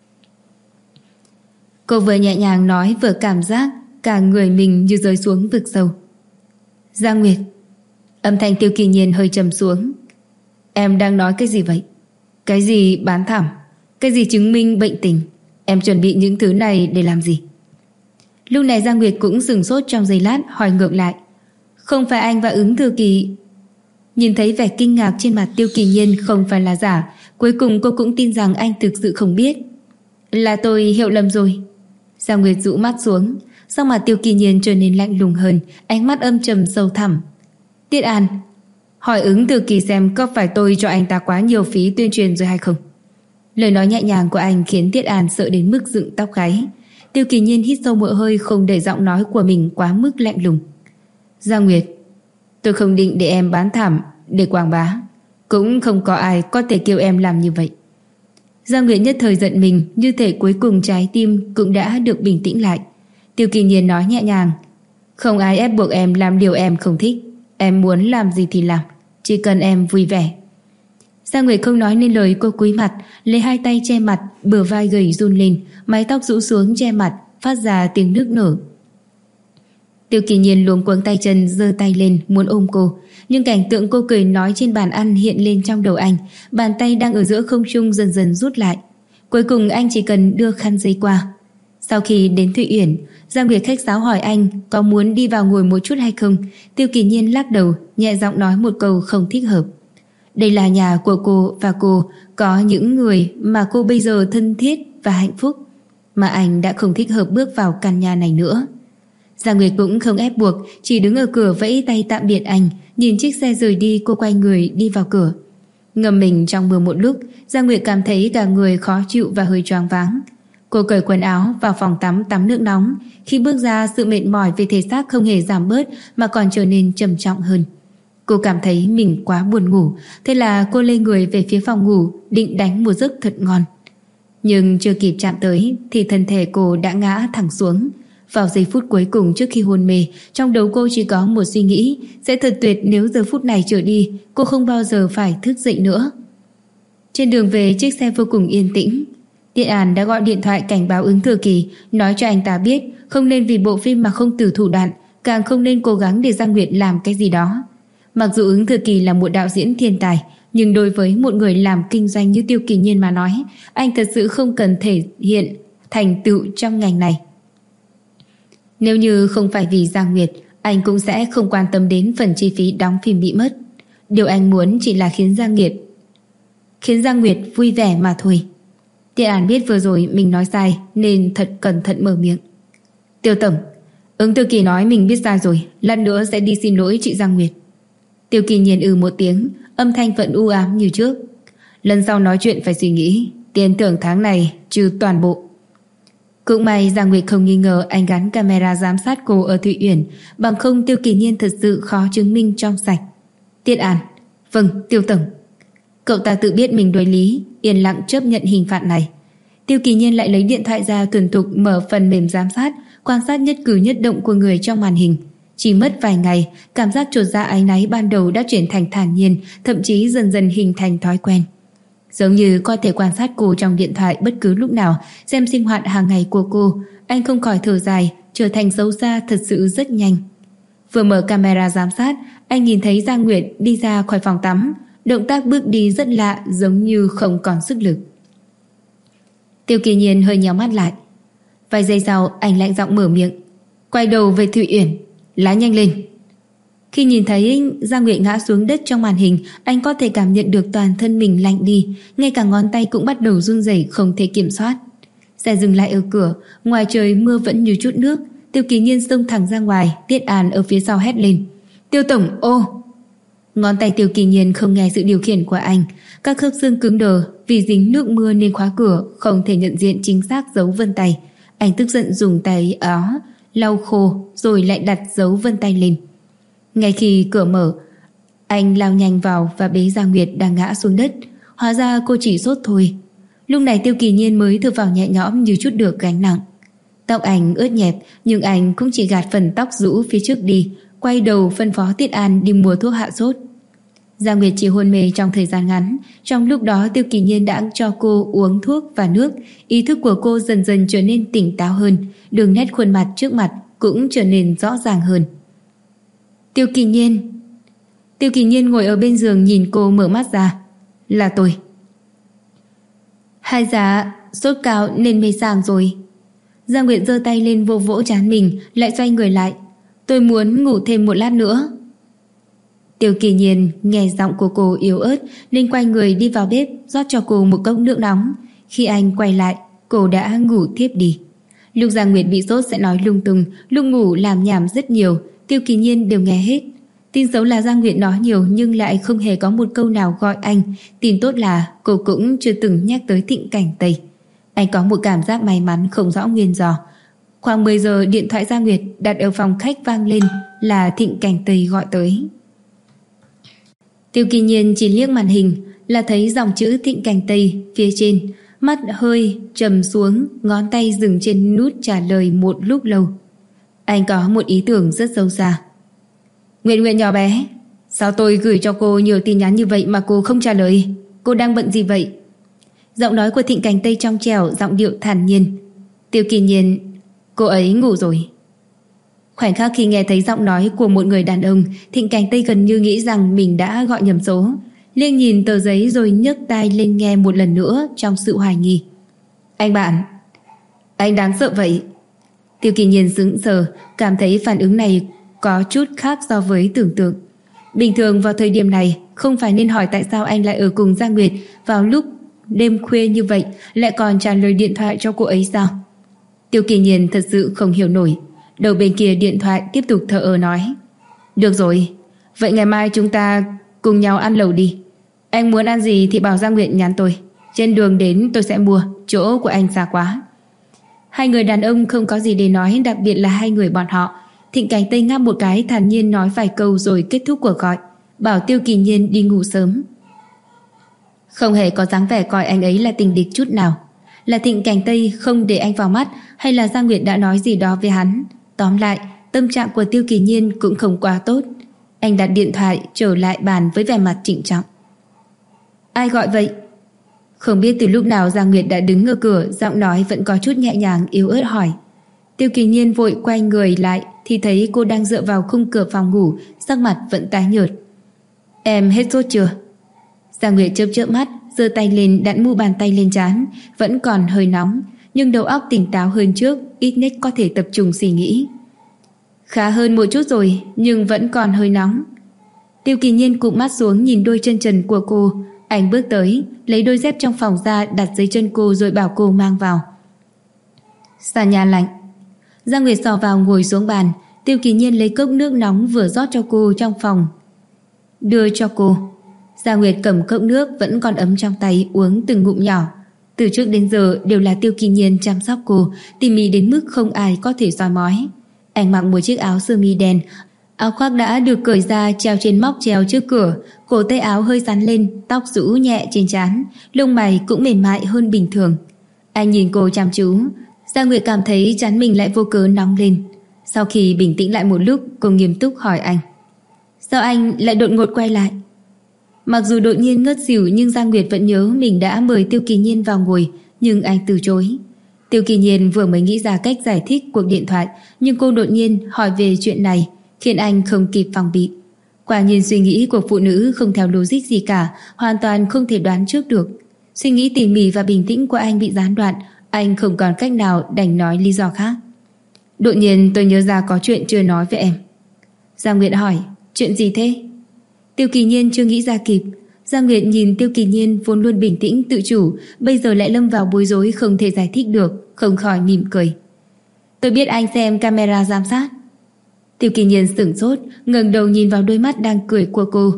Speaker 1: Cô vừa nhẹ nhàng nói vừa cảm giác cả người mình như rơi xuống vực sâu. Gia Nguyệt. Âm thanh Tiêu Kỳ Nhiên hơi trầm xuống. Em đang nói cái gì vậy? Cái gì bán thảm? Cái gì chứng minh bệnh tình? Em chuẩn bị những thứ này để làm gì? Lúc này Gia Nguyệt cũng sửng sốt trong giây lát, hỏi ngược lại. Không phải anh và Ứng Thừa Kỳ? Nhìn thấy vẻ kinh ngạc trên mặt Tiêu Kỳ Nhiên không phải là giả, cuối cùng cô cũng tin rằng anh thực sự không biết. Là tôi hiểu lầm rồi. Gia Nguyệt rũ mắt xuống, sắc mặt Tiêu Kỳ Nhiên trở nên lạnh lùng hơn, ánh mắt âm trầm sâu thẳm. Tiết An, hỏi Ứng Thừa Kỳ xem có phải tôi cho anh ta quá nhiều phí tuyên truyền rồi hay không? Lời nói nhẹ nhàng của anh khiến Tiết An sợ đến mức dựng tóc gáy. Tiêu Kỳ Nhiên hít sâu một hơi, không để giọng nói của mình quá mức lạnh lùng. Gia Nguyệt, tôi không định để em bán thảm để quảng bá, cũng không có ai có thể kêu em làm như vậy. Gia Nguyệt nhất thời giận mình, như thể cuối cùng trái tim cũng đã được bình tĩnh lại. Tiêu Kỳ Nhiên nói nhẹ nhàng. Không ai ép buộc em làm điều em không thích, em muốn làm gì thì làm, chỉ cần em vui vẻ. Gia Nguyệt không nói nên lời, cô cúi mặt, lấy hai tay che mặt, bờ vai gầy run lên, mái tóc rũ xuống che mặt, phát ra tiếng nức nở. Tiêu Kỳ Nhiên luống cuống tay chân, giơ tay lên muốn ôm cô, nhưng cảnh tượng cô cười nói trên bàn ăn hiện lên trong đầu anh. Bàn tay đang ở giữa không trung dần dần rút lại. Cuối cùng anh chỉ cần đưa khăn giấy qua. Sau khi đến Thụy Uyển, Gia Nguyệt khách sáo hỏi anh có muốn đi vào ngồi một chút hay không. Tiêu Kỳ Nhiên lắc đầu, nhẹ giọng nói một câu không thích hợp. Đây là nhà của cô và cô có những người mà cô bây giờ thân thiết và hạnh phúc, mà anh đã không thích hợp bước vào căn nhà này nữa. Giang Nguyệt cũng không ép buộc, chỉ đứng ở cửa vẫy tay tạm biệt anh. Nhìn chiếc xe rời đi, cô quay người đi vào cửa. Ngâm mình trong mưa một lúc, Giang Nguyệt cảm thấy cả người khó chịu và hơi choáng váng. Cô cởi quần áo vào phòng tắm nước nóng. Khi bước ra, sự mệt mỏi về thể xác không hề giảm bớt mà còn trở nên trầm trọng hơn. Cô cảm thấy mình quá buồn ngủ, thế là cô lê người về phía phòng ngủ, định đánh một giấc thật ngon. Nhưng chưa kịp chạm tới thì thân thể cô đã ngã thẳng xuống. Vào giây phút cuối cùng trước khi hôn mê, trong đầu cô chỉ có một suy nghĩ: sẽ thật tuyệt nếu giờ phút này trở đi, cô không bao giờ phải thức dậy nữa. Trên đường về, chiếc xe vô cùng yên tĩnh. Tiết An đã gọi điện thoại cảnh báo Ứng Thừa Kỳ, nói cho anh ta biết không nên vì bộ phim mà không từ thủ đoạn, càng không nên cố gắng để Giang Nguyệt làm cái gì đó. Mặc dù Ứng Thừa Kỳ là một đạo diễn thiên tài, nhưng đối với một người làm kinh doanh như Tiêu Kỳ Nhiên mà nói, anh thật sự không cần thể hiện thành tựu trong ngành này. Nếu như không phải vì Giang Nguyệt, anh cũng sẽ không quan tâm đến phần chi phí đóng phim bị mất. Điều anh muốn chỉ là khiến Giang Nguyệt vui vẻ mà thôi. Tiết An biết vừa rồi mình nói sai nên thật cẩn thận mở miệng. Tiêu tổng, Ứng Thừa Kỳ nói mình biết sai rồi, lát nữa sẽ đi xin lỗi chị Giang Nguyệt. Tiêu Kỳ Nhiên một tiếng, âm thanh vẫn u ám như trước. Lần sau nói chuyện phải suy nghĩ, tiền thưởng tháng này trừ toàn bộ. Cũng may Giang Nguyệt không nghi ngờ anh gắn camera giám sát cô ở Thụy Uyển, bằng không Tiêu Kỳ Nhiên thật sự khó chứng minh trong sạch. Tiết An: Vâng, Tiêu tổng. Cậu ta tự biết mình đối lý, yên lặng chấp nhận hình phạt này. Tiêu Kỳ Nhiên lại lấy điện thoại ra thuần thục mở phần mềm giám sát, quan sát nhất cử nhất động của người trong màn hình. Chỉ mất vài ngày, cảm giác chột dạ áy náy ban đầu đã chuyển thành thản nhiên, thậm chí dần dần hình thành thói quen. Giống như có thể quan sát cô trong điện thoại bất cứ lúc nào, xem sinh hoạt hàng ngày của cô, anh không khỏi thở dài, trở thành xấu xa thật sự rất nhanh. Vừa mở camera giám sát, anh nhìn thấy Giang Nguyệt đi ra khỏi phòng tắm, động tác bước đi rất lạ, giống như không còn sức lực. Tiêu Kỳ Nhiên hơi nhíu mắt lại. Vài giây sau, anh lạnh giọng mở miệng: Quay đầu về Thụy Uyển, lái nhanh lên. Khi nhìn thấy Giang Nguyệt ngã xuống đất trong màn hình, anh có thể cảm nhận được toàn thân mình lạnh đi, ngay cả ngón tay cũng bắt đầu run rẩy không thể kiểm soát. Xe dừng lại ở cửa, ngoài trời mưa vẫn như chút nước. Tiêu Kỳ Nhiên xông thẳng ra ngoài, Tiết An ở phía sau hét lên: Tiêu tổng, ô! Ngón tay Tiêu Kỳ Nhiên không nghe sự điều khiển của anh, các khớp xương cứng đờ vì dính nước mưa nên khóa cửa, không thể nhận diện chính xác dấu vân tay. Anh tức giận dùng tay áo lau khô rồi lại đặt dấu vân tay lên. Ngay khi cửa mở, anh lao nhanh vào và bế Giang Nguyệt đang ngã xuống đất. Hóa ra cô chỉ sốt thôi. Lúc này Tiêu Kỳ Nhiên mới thở phào nhẹ nhõm như chút được gánh nặng. Tóc anh ướt nhẹp, nhưng anh cũng chỉ gạt phần tóc rũ phía trước đi, quay đầu phân phó Tiết An đi mua thuốc hạ sốt. Giang Nguyệt chỉ hôn mê trong thời gian ngắn. Trong lúc đó Tiêu Kỳ Nhiên đã cho cô uống thuốc và nước. Ý thức của cô dần dần trở nên tỉnh táo hơn, đường nét khuôn mặt trước mặt cũng trở nên rõ ràng hơn. Tiêu Kỳ Nhiên ngồi ở bên giường nhìn cô mở mắt ra. Là tôi. Hai giá sốt cao nên mê sảng rồi. Giang Nguyệt giơ tay lên vỗ vỗ trán mình, lại xoay người lại. Tôi muốn ngủ thêm một lát nữa. Tiêu Kỳ Nhiên nghe giọng của cô yếu ớt nên quay người đi vào bếp rót cho cô một cốc nước nóng. Khi anh quay lại, cô đã ngủ thiếp đi. Lúc Giang Nguyệt bị sốt sẽ nói lung tung, lúc ngủ làm nhảm rất nhiều, Tiêu Kỳ Nhiên đều nghe hết. Tin xấu là Giang Nguyệt nói nhiều nhưng lại không hề có một câu nào gọi anh. Tin tốt là cô cũng chưa từng nhắc tới Thịnh Cảnh Tây. Anh có một cảm giác may mắn không rõ nguyên do. Khoảng 10 giờ điện thoại Giang Nguyệt đặt ở phòng khách vang lên, là Thịnh Cảnh Tây gọi tới. Tiêu Kỳ Nhiên chỉ liếc màn hình là thấy dòng chữ Thịnh Cảnh Tây phía trên, mắt hơi trầm xuống, ngón tay dừng trên nút trả lời một lúc lâu. Anh có một ý tưởng rất sâu xa. Nguyệt Nguyệt nhỏ bé, sao tôi gửi cho cô nhiều tin nhắn như vậy mà cô không trả lời? Cô đang bận gì vậy? Giọng nói của Thịnh Cảnh Tây trong trẻo, giọng điệu thản nhiên. Tiêu Kỳ Nhiên, cô ấy ngủ rồi. Khoảnh khắc khi nghe thấy giọng nói của một người đàn ông, Thịnh Cảnh Tây gần như nghĩ rằng mình đã gọi nhầm số. Liếc nhìn tờ giấy rồi nhấc tai lên nghe một lần nữa trong sự hoài nghi. Anh bạn, anh đáng sợ vậy. Tiêu Kỳ Nhiên sững sờ, cảm thấy phản ứng này có chút khác so với tưởng tượng. Bình thường vào thời điểm này không phải nên hỏi tại sao anh lại ở cùng Giang Nguyệt vào lúc đêm khuya như vậy, lại còn trả lời điện thoại cho cô ấy sao? Tiêu Kỳ Nhiên thật sự không hiểu nổi. Đầu bên kia điện thoại tiếp tục thờ ơ nói: Được rồi, vậy ngày mai chúng ta cùng nhau ăn lẩu đi. Anh muốn ăn gì thì bảo Giang Nguyệt nhắn tôi. Trên đường đến tôi sẽ mua, chỗ của anh xa quá. Hai người đàn ông không có gì để nói, đặc biệt là hai người bọn họ. Thịnh Cảnh Tây ngáp một cái, thản nhiên nói vài câu rồi kết thúc cuộc gọi, bảo Tiêu Kỳ Nhiên đi ngủ sớm. Không hề có dáng vẻ coi anh ấy là tình địch chút nào. Là Thịnh Cảnh Tây không để anh vào mắt, hay là Giang Nguyệt đã nói gì đó với hắn? Tóm lại, tâm trạng của Tiêu Kỳ Nhiên cũng không quá tốt. Anh đặt điện thoại trở lại bàn với vẻ mặt trịnh trọng. Ai gọi vậy? Không biết từ lúc nào Giang Nguyệt đã đứng ở cửa, giọng nói vẫn có chút nhẹ nhàng yếu ớt hỏi. Tiêu Kỳ Nhiên vội quay người lại thì thấy cô đang dựa vào khung cửa phòng ngủ, sắc mặt vẫn tái nhợt. Em hết sốt chưa? Giang Nguyệt chớp chớp mắt, giơ tay lên đặt mu bàn tay lên trán, vẫn còn hơi nóng, nhưng đầu óc tỉnh táo hơn trước, ít nhất có thể tập trung suy nghĩ. Khá hơn một chút rồi, nhưng vẫn còn hơi nóng. Tiêu Kỳ Nhiên cụp mắt xuống nhìn đôi chân trần của cô. Anh bước tới, lấy đôi dép trong phòng ra đặt dưới chân cô rồi bảo cô mang vào. Sàn nhà lạnh. Giang Nguyệt xỏ vào ngồi xuống bàn. Tiêu Kỳ Nhiên lấy cốc nước nóng vừa rót cho cô trong phòng, đưa cho cô. Giang Nguyệt cầm cốc nước vẫn còn ấm trong tay, uống từng ngụm nhỏ. Từ trước đến giờ đều là Tiêu Kỳ Nhiên chăm sóc cô, tỉ mỉ đến mức không ai có thể soi mói. Anh mặc một chiếc áo sơ mi đen, áo khoác đã được cởi ra treo trên móc treo trước cửa, cổ tay áo hơi xắn lên, tóc rũ nhẹ trên trán, lông mày cũng mềm mại hơn bình thường. Anh nhìn cô chăm chú, Giang Nguyệt cảm thấy trán mình lại vô cớ nóng lên. Sau khi bình tĩnh lại một lúc, cô nghiêm túc hỏi anh: Sao anh lại đột ngột quay lại? Mặc dù đột nhiên ngất xỉu, nhưng Giang Nguyệt vẫn nhớ mình đã mời Tiêu Kỳ Nhiên vào ngồi, nhưng anh từ chối. Tiêu Kỳ Nhiên vừa mới nghĩ ra cách giải thích cuộc điện thoại, nhưng cô đột nhiên hỏi về chuyện này, khiến anh không kịp phòng bị. Quả nhiên suy nghĩ của phụ nữ không theo logic gì cả, hoàn toàn không thể đoán trước được. Suy nghĩ tỉ mỉ và bình tĩnh của anh bị gián đoạn, anh không còn cách nào đành nói lý do khác. Đột nhiên tôi nhớ ra có chuyện chưa nói với em. Giang Nguyệt hỏi: Chuyện gì thế? Tiêu Kỳ Nhiên chưa nghĩ ra kịp. Giang Nguyệt nhìn Tiêu Kỳ Nhiên vốn luôn bình tĩnh tự chủ, bây giờ lại lâm vào bối rối không thể giải thích được, không khỏi mỉm cười. Tôi biết anh xem camera giám sát. Tiêu Kỳ Nhiên sửng sốt, ngẩng đầu nhìn vào đôi mắt đang cười của cô.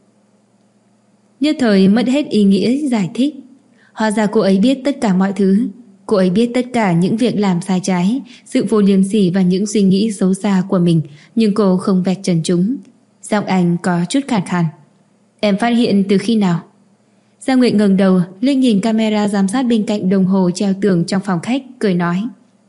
Speaker 1: Nhất thời mất hết ý nghĩa giải thích. Hóa ra cô ấy biết tất cả mọi thứ. Cô ấy biết tất cả những việc làm sai trái, sự vô liêm sỉ và những suy nghĩ xấu xa của mình, nhưng cô không vạch trần chúng. Giọng anh có chút khàn khàn. Em phát hiện từ khi nào? Giang Nguyệt ngẩng đầu lên nhìn camera giám sát bên cạnh đồng hồ treo tường trong phòng khách, cười nói: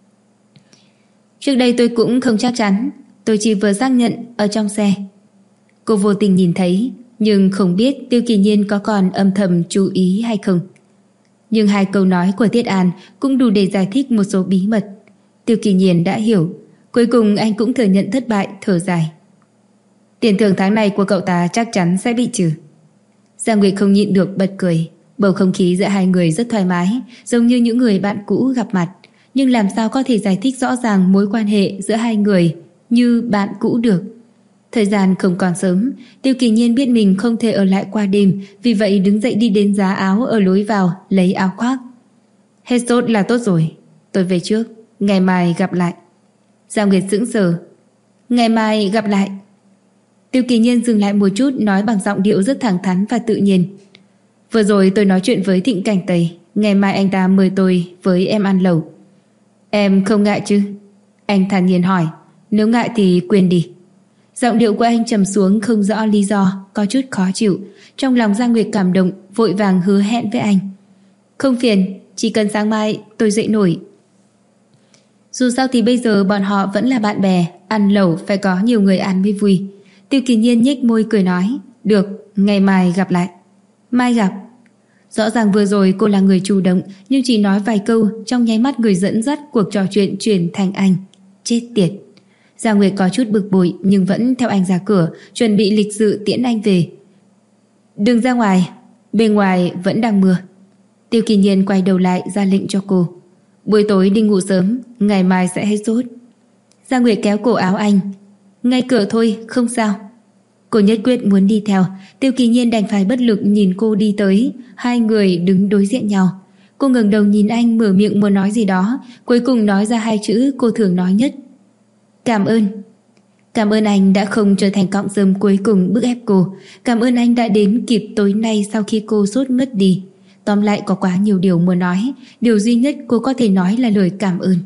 Speaker 1: Trước đây tôi cũng không chắc chắn, tôi chỉ vừa xác nhận ở trong xe. Cô vô tình nhìn thấy, nhưng không biết Tiêu Kỳ Nhiên có còn âm thầm chú ý hay không. Nhưng hai câu nói của Tiết An cũng đủ để giải thích một số bí mật. Tiêu Kỳ Nhiên đã hiểu. Cuối cùng anh cũng thừa nhận thất bại, thở dài. Tiền thưởng tháng này của cậu ta chắc chắn sẽ bị trừ. Giang Nguyệt không nhịn được bật cười. Bầu không khí giữa hai người rất thoải mái, giống như những người bạn cũ gặp mặt. Nhưng làm sao có thể giải thích rõ ràng mối quan hệ giữa hai người như bạn cũ được? Thời gian không còn sớm, Tiêu Kỳ Nhiên biết mình không thể ở lại qua đêm, vì vậy đứng dậy đi đến giá áo ở lối vào lấy áo khoác. Hết sốt là tốt rồi, tôi về trước, ngày mai gặp lại. Giang Nguyệt sững sờ. Ngày mai gặp lại? Tiêu Kỳ Nhiên dừng lại một chút, nói bằng giọng điệu rất thẳng thắn và tự nhiên. Vừa rồi tôi nói chuyện với Thịnh Cảnh Tây, ngày mai anh ta mời tôi với em ăn lẩu. Em không ngại chứ? Anh thản nhiên hỏi. Nếu ngại thì quên đi. Giọng điệu của anh trầm xuống không rõ lý do, có chút khó chịu. Trong lòng Giang Nguyệt cảm động, vội vàng hứa hẹn với anh. Không phiền, chỉ cần sáng mai tôi dậy nổi. Dù sao thì bây giờ bọn họ vẫn là bạn bè, ăn lẩu phải có nhiều người ăn mới vui. Tiêu Kỳ Nhiên nhếch môi cười nói: Được, ngày mai gặp lại. Mai gặp? Rõ ràng vừa rồi cô là người chủ động, nhưng chỉ nói vài câu, trong nháy mắt người dẫn dắt cuộc trò chuyện chuyển thành anh. Chết tiệt. Giang Nguyệt có chút bực bội, nhưng vẫn theo anh ra cửa, chuẩn bị lịch sự tiễn anh về. Đừng ra ngoài, bên ngoài vẫn đang mưa. Tiêu Kỳ Nhiên quay đầu lại ra lệnh cho cô. Buổi tối đi ngủ sớm, ngày mai sẽ hết sốt. Giang Nguyệt kéo cổ áo anh. Ngay cửa thôi, không sao. Cô nhất quyết muốn đi theo. Tiêu Kỳ Nhiên đành phải bất lực nhìn cô đi tới. Hai người đứng đối diện nhau. Cô ngẩng đầu nhìn anh, mở miệng muốn nói gì đó, cuối cùng nói ra hai chữ cô thường nói nhất: cảm ơn. Cảm ơn anh đã không trở thành cọng rơm cuối cùng bức ép cô. Cảm ơn anh đã đến kịp tối nay sau khi cô sốt ngất đi. Tóm lại có quá nhiều điều muốn nói. Điều duy nhất cô có thể nói là lời cảm ơn.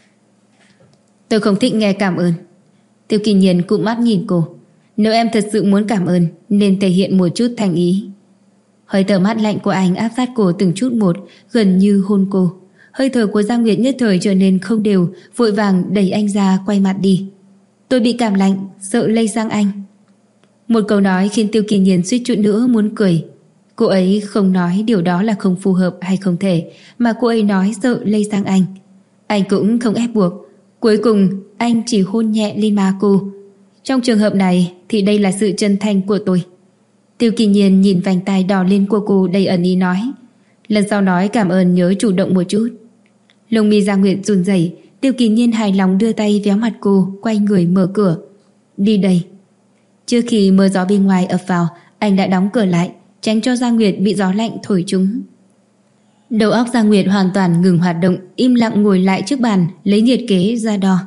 Speaker 1: Tôi không thích nghe cảm ơn. Tiêu Kỳ Nhiên cụp mắt nhìn cô. Nếu em thật sự muốn cảm ơn, nên thể hiện một chút thành ý. Hơi thở mát lạnh của anh áp sát cô từng chút một, gần như hôn cô. Hơi thở của Giang Nguyệt nhất thời trở nên không đều, vội vàng đẩy anh ra, quay mặt đi. Tôi bị cảm lạnh, sợ lây sang anh. Một câu nói khiến Tiêu Kỳ Nhiên suýt chút nữa muốn cười. Cô ấy không nói điều đó là không phù hợp hay không thể, mà cô ấy nói sợ lây sang anh. Anh cũng không ép buộc. Cuối cùng anh chỉ hôn nhẹ lên má cô. Trong trường hợp này thì đây là sự chân thành của tôi. Tiêu Kỳ Nhiên nhìn vành tai đỏ lên của cô đầy ẩn ý nói: lần sau nói cảm ơn nhớ chủ động một chút. Lông mi Giang Nguyệt run rẩy. Tiêu Kỳ Nhiên hài lòng đưa tay véo mặt cô, quay người mở cửa. Đi đây. Trước khi mưa gió bên ngoài ập vào, anh đã đóng cửa lại, tránh cho Giang Nguyệt bị gió lạnh thổi trúng. Đầu óc Giang Nguyệt hoàn toàn ngừng hoạt động, im lặng ngồi lại trước bàn, lấy nhiệt kế ra đo.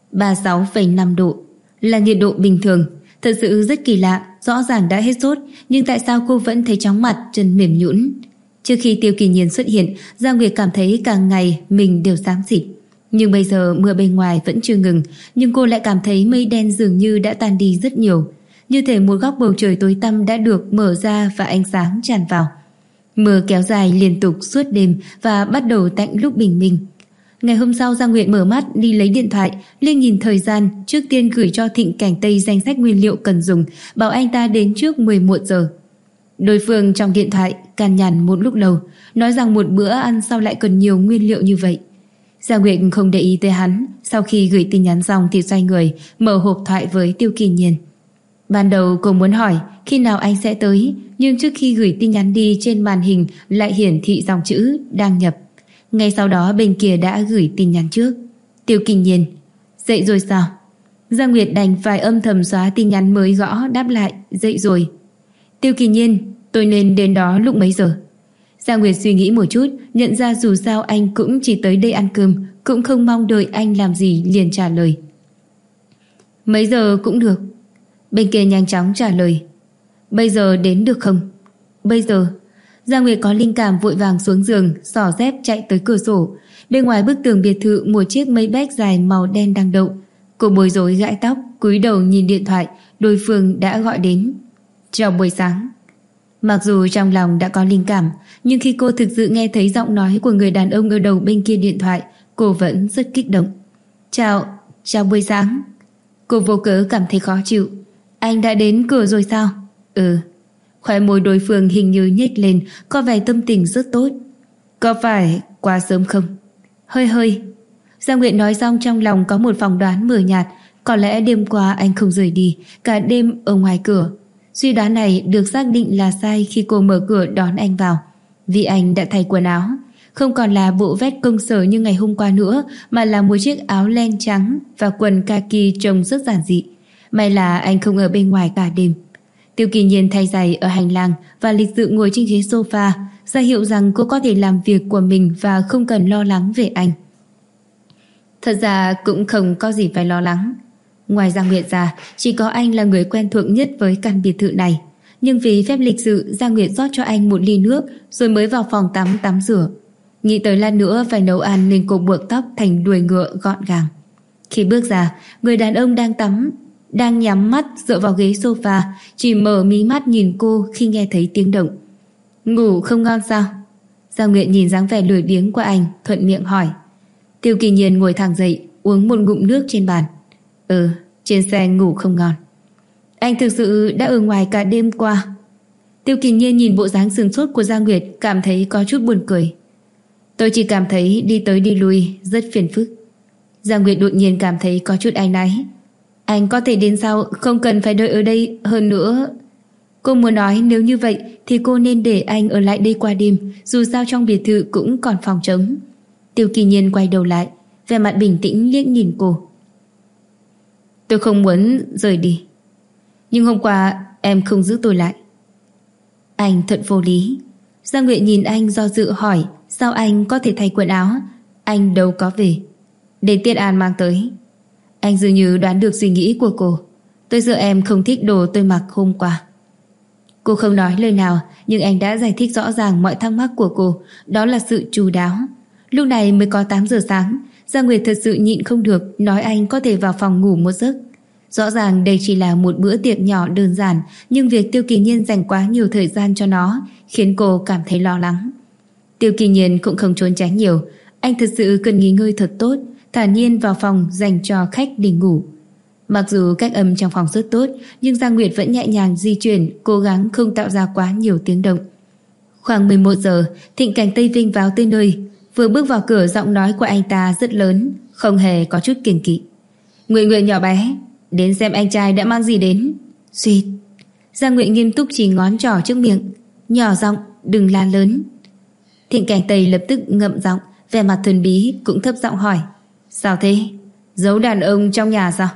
Speaker 1: 36,5 độ là nhiệt độ bình thường. Thật sự rất kỳ lạ, rõ ràng đã hết sốt, nhưng tại sao cô vẫn thấy chóng mặt, chân mềm nhũn. Trước khi Tiêu Kỳ Nhiên xuất hiện, Giang Nguyệt cảm thấy càng ngày mình đều xám xịt. Nhưng bây giờ mưa bên ngoài vẫn chưa ngừng, nhưng cô lại cảm thấy mây đen dường như đã tan đi rất nhiều. Như thể một góc bầu trời tối tăm đã được mở ra và ánh sáng tràn vào. Mưa kéo dài liên tục suốt đêm và bắt đầu tạnh lúc bình minh. Ngày hôm sau, Giang Nguyệt mở mắt đi lấy điện thoại, lên nhìn thời gian, trước tiên gửi cho Thịnh Cảnh Tây danh sách nguyên liệu cần dùng, bảo anh ta đến trước 11 giờ. Đối phương trong điện thoại cằn nhằn một lúc lâu, nói rằng một bữa ăn sao lại cần nhiều nguyên liệu như vậy. Giang Nguyệt không để ý tới hắn, sau khi gửi tin nhắn xong thì xoay người, mở hộp thoại với Tiêu Kỳ Nhiên. Ban đầu cô muốn hỏi khi nào anh sẽ tới, nhưng trước khi gửi tin nhắn đi, trên màn hình lại hiển thị dòng chữ đang nhập. Ngay sau đó bên kia đã gửi tin nhắn trước. Tiêu Kỳ Nhiên: dậy rồi sao? Giang Nguyệt đành phải âm thầm xóa tin nhắn mới gõ, đáp lại: dậy rồi. Tiêu Kỳ Nhiên: tôi nên đến đó lúc mấy giờ? Giang Nguyệt suy nghĩ một chút, nhận ra dù sao anh cũng chỉ tới đây ăn cơm, cũng không mong đợi anh làm gì, liền trả lời: mấy giờ cũng được. Bên kia nhanh chóng trả lời: bây giờ đến được không? Bây giờ. Giang Nguyệt có linh cảm, vội vàng xuống giường, xỏ dép chạy tới cửa sổ. Bên ngoài bức tường biệt thự, một chiếc Maybach dài màu đen đang đậu. Cô bối rối gãi tóc, cúi đầu nhìn điện thoại, đối phương đã gọi đến. Chào buổi sáng. Mặc dù trong lòng đã có linh cảm, nhưng khi cô thực sự nghe thấy giọng nói của người đàn ông ở đầu bên kia điện thoại, cô vẫn rất kích động. Chào buổi sáng. Cô vô cớ cảm thấy khó chịu. Anh đã đến cửa rồi sao? Ừ. Khóe môi đối phương hình như nhếch lên, có vẻ tâm tình rất tốt. Có phải quá sớm không? Hơi. Giang Nguyệt nói xong trong lòng có một phỏng đoán mờ nhạt, có lẽ đêm qua anh không rời đi, cả đêm ở ngoài cửa. Suy đoán này được xác định là sai khi cô mở cửa đón anh vào, vì anh đã thay quần áo, không còn là bộ vest công sở như ngày hôm qua nữa, mà là một chiếc áo len trắng và quần kaki trông rất giản dị. May là anh không ở bên ngoài cả đêm. Tiêu Kỳ Nhiên thay giày ở hành lang và lịch sự ngồi trên ghế sofa, ra hiệu rằng cô có thể làm việc của mình và không cần lo lắng về anh. Thật ra cũng không có gì phải lo lắng. Ngoài Giang Nguyệt ra, chỉ có anh là người quen thuộc nhất với căn biệt thự này. Nhưng vì phép lịch sự, Giang Nguyệt rót cho anh một ly nước rồi mới vào phòng tắm rửa. Nghĩ tới lát nữa phải nấu ăn nên cô buộc tóc thành đuôi ngựa gọn gàng. Khi bước ra, người đàn ông đang nhắm mắt dựa vào ghế sofa, chỉ mở mí mắt nhìn cô khi nghe thấy tiếng động. Ngủ không ngon sao? Giang Nguyệt nhìn dáng vẻ lười biếng của anh, thuận miệng hỏi. Tiêu Kỳ Nhiên ngồi thẳng dậy, uống một ngụm nước trên bàn. Trên xe ngủ không ngon. Anh thực sự đã ở ngoài cả đêm qua? Tiêu Kỳ Nhiên nhìn bộ dáng sừng sốt của Giang Nguyệt, cảm thấy có chút buồn cười. Tôi chỉ cảm thấy đi tới đi lui rất phiền phức. Giang Nguyệt đột nhiên cảm thấy có chút áy náy. Anh có thể đến sau, không cần phải đợi ở đây. Hơn nữa, cô muốn nói nếu như vậy thì cô nên để anh ở lại đây qua đêm, dù sao trong biệt thự cũng còn phòng trống. Tiêu Kỳ Nhiên quay đầu lại, vẻ mặt bình tĩnh liếc nhìn cô. Tôi không muốn rời đi, nhưng hôm qua Em không giữ tôi lại. Anh thật vô lý. Giang Nguyệt nhìn anh do dự hỏi sao anh có thể thay quần áo. Anh đâu có về. Để Tiết An mang tới. Anh dường như đoán được suy nghĩ của cô. Tôi sợ em không thích đồ tôi mặc hôm qua. Cô không nói lời nào, nhưng anh đã giải thích rõ ràng mọi thắc mắc của cô. Đó là sự chu đáo. Lúc này mới có 8 giờ sáng. Giang Nguyệt thật sự nhịn không được, nói anh có thể vào phòng ngủ một giấc. Rõ ràng đây chỉ là một bữa tiệc nhỏ đơn giản, nhưng việc Tiêu Kỳ Nhiên dành quá nhiều thời gian cho nó khiến cô cảm thấy lo lắng. Tiêu Kỳ Nhiên cũng không trốn tránh nhiều. Anh thật sự cần nghỉ ngơi thật tốt, thản nhiên vào phòng dành cho khách để ngủ. Mặc dù cách âm trong phòng rất tốt, nhưng Giang Nguyệt vẫn nhẹ nhàng di chuyển, cố gắng không tạo ra quá nhiều tiếng động. Khoảng 11 giờ, Thịnh Cảnh Tây Vinh vào tới nơi. Vừa bước vào cửa, giọng nói của anh ta rất lớn, không hề có chút kiêng kỵ. Nguyệt Nguyệt nhỏ bé, đến xem anh trai đã mang gì đến. Xuyệt. Giang Nguyệt nghiêm túc chỉ ngón trỏ trước miệng. Nhỏ giọng, đừng la lớn. Thịnh Cảnh Tây lập tức ngậm giọng, vẻ mặt thần bí, cũng thấp giọng hỏi. Sao thế? Giấu đàn ông trong nhà sao?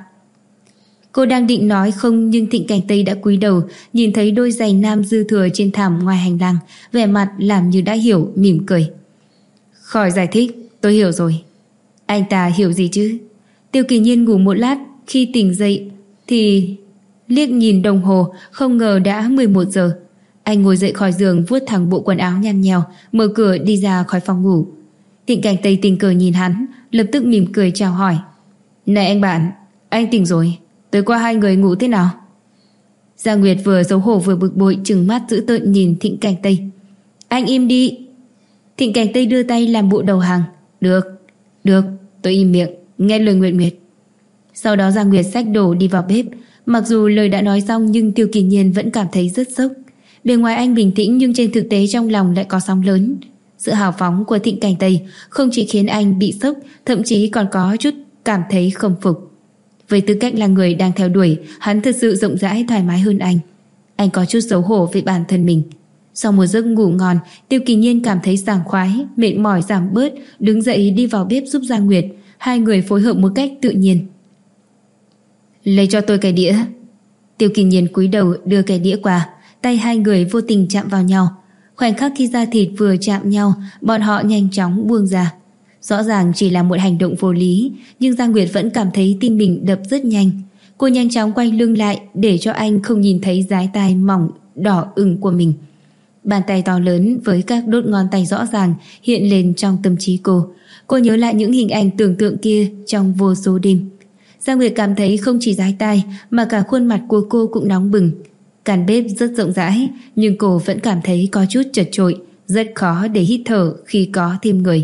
Speaker 1: Cô đang định nói không, nhưng Thịnh Cảnh Tây đã cúi đầu, nhìn thấy đôi giày nam dư thừa trên thảm ngoài hành lang, vẻ mặt làm như đã hiểu, mỉm cười. Khỏi giải thích, tôi hiểu rồi. Anh ta hiểu gì chứ? Tiêu Kỳ Nhiên ngủ một lát, khi tỉnh dậy thì liếc nhìn đồng hồ, không ngờ đã 11 giờ. Anh ngồi dậy khỏi giường, vuốt thẳng bộ quần áo nhăn nheo, mở cửa đi ra khỏi phòng ngủ. Thịnh Cảnh Tây tình cờ nhìn hắn, lập tức mỉm cười chào hỏi. Này anh bạn, anh tỉnh rồi. Tối qua hai người ngủ thế nào? Giang Nguyệt vừa xấu hổ vừa bực bội, trừng mắt dữ tợn nhìn Thịnh Cảnh Tây. Anh im đi. Thịnh Cảnh Tây đưa tay làm bộ đầu hàng. Được, tôi im miệng, nghe lời Nguyệt Nguyệt. Sau đó Giang Nguyệt xách đồ đi vào bếp. Mặc dù lời đã nói xong, nhưng Tiêu Kỳ Nhiên vẫn cảm thấy rất sốc. Bề ngoài anh bình tĩnh, nhưng trên thực tế trong lòng lại có sóng lớn. Sự hào phóng của Thịnh Cảnh Tây không chỉ khiến anh bị sốc, thậm chí còn có chút cảm thấy không phục. Với tư cách là người đang theo đuổi, hắn thật sự rộng rãi thoải mái hơn anh. Anh có chút xấu hổ về bản thân mình. Sau một giấc ngủ ngon, Tiêu Kỳ Nhiên cảm thấy sảng khoái, mệt mỏi giảm bớt, đứng dậy đi vào bếp giúp Giang Nguyệt. Hai người phối hợp một cách tự nhiên. Lấy cho tôi cái đĩa. Tiêu Kỳ Nhiên cúi đầu đưa cái đĩa qua. Tay hai người vô tình chạm vào nhau. Khoảnh khắc khi da thịt vừa chạm nhau, bọn họ nhanh chóng buông ra. Rõ ràng chỉ là một hành động vô lý, nhưng Giang Nguyệt vẫn cảm thấy tim mình đập rất nhanh. Cô nhanh chóng quay lưng lại để cho anh không nhìn thấy dái tai mỏng đỏ ửng của mình. Bàn tay to lớn với các đốt ngón tay rõ ràng hiện lên trong tâm trí cô. Cô nhớ lại những hình ảnh tưởng tượng kia trong vô số đêm. Giang Nguyệt cảm thấy không chỉ dái tai mà cả khuôn mặt của cô cũng nóng bừng. Căn bếp rất rộng rãi, nhưng cô vẫn cảm thấy có chút chật chội, rất khó để hít thở khi có thêm người.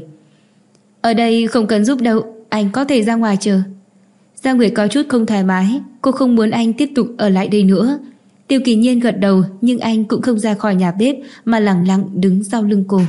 Speaker 1: Ở đây không cần giúp đâu, anh có thể ra ngoài chờ. Giang Nguyệt có chút không thoải mái, cô không muốn anh tiếp tục ở lại đây nữa. Tiêu Kỳ Nhiên gật đầu, nhưng anh cũng không ra khỏi nhà bếp mà lẳng lặng đứng sau lưng cô.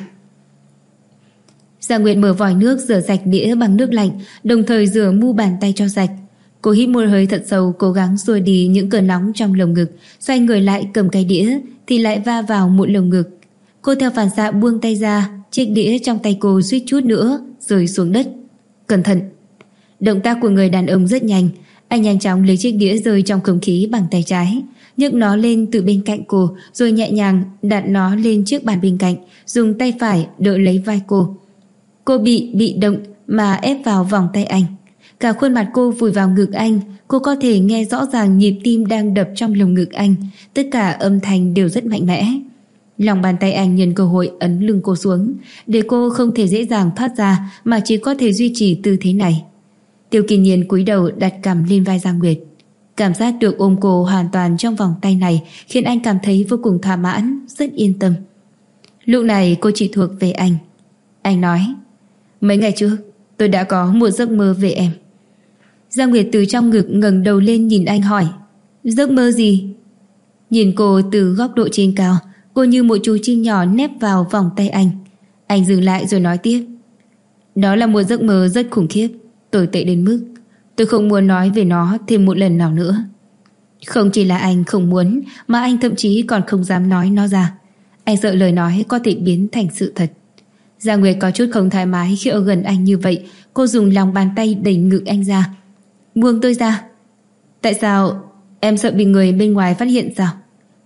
Speaker 1: Giang Nguyệt mở vòi nước rửa sạch đĩa bằng nước lạnh, đồng thời rửa mu bàn tay cho sạch. Cô hít một hơi thật sâu, cố gắng xua đi những cơn nóng trong lồng ngực. Xoay người lại cầm cái đĩa thì lại va vào một lồng ngực. Cô theo phản xạ buông tay ra, chiếc đĩa trong tay cô suýt chút nữa rơi xuống đất. Cẩn thận. Động tác của người đàn ông rất nhanh. Anh nhanh chóng lấy chiếc đĩa rơi trong không khí bằng tay trái, nhấc nó lên từ bên cạnh cô, rồi nhẹ nhàng đặt nó lên chiếc bàn bên cạnh, dùng tay phải đỡ lấy vai cô. Cô bị động mà ép vào vòng tay anh. Cả khuôn mặt cô vùi vào ngực anh. Cô có thể nghe rõ ràng nhịp tim đang đập trong lồng ngực anh. Tất cả âm thanh đều rất mạnh mẽ. Lòng bàn tay anh nhân cơ hội ấn lưng cô xuống, để cô không thể dễ dàng thoát ra, mà chỉ có thể duy trì tư thế này. Tiêu Kỳ Nhiên cúi đầu đặt cằm lên vai Giang Nguyệt. Cảm giác được ôm cô hoàn toàn trong vòng tay này khiến anh cảm thấy vô cùng thỏa mãn, rất yên tâm. Lúc này cô chỉ thuộc về anh. Anh nói, mấy ngày trước tôi đã có một giấc mơ về em. Giang Nguyệt từ trong ngực ngẩng đầu lên nhìn anh hỏi, giấc mơ gì? Nhìn cô từ góc độ trên cao, cô như một chú chim nhỏ nép vào vòng tay anh. Anh dừng lại rồi nói tiếp, đó là một giấc mơ rất khủng khiếp, tồi tệ đến mức tôi không muốn nói về nó thêm một lần nào nữa. Không chỉ là anh không muốn, mà anh thậm chí còn không dám nói nó ra. Anh sợ lời nói có thể biến thành sự thật. Giang Nguyệt có chút không thoải mái khi ở gần anh như vậy. Cô dùng lòng bàn tay đẩy ngực anh ra. Buông tôi ra. Tại sao? Em sợ bị người bên ngoài phát hiện sao?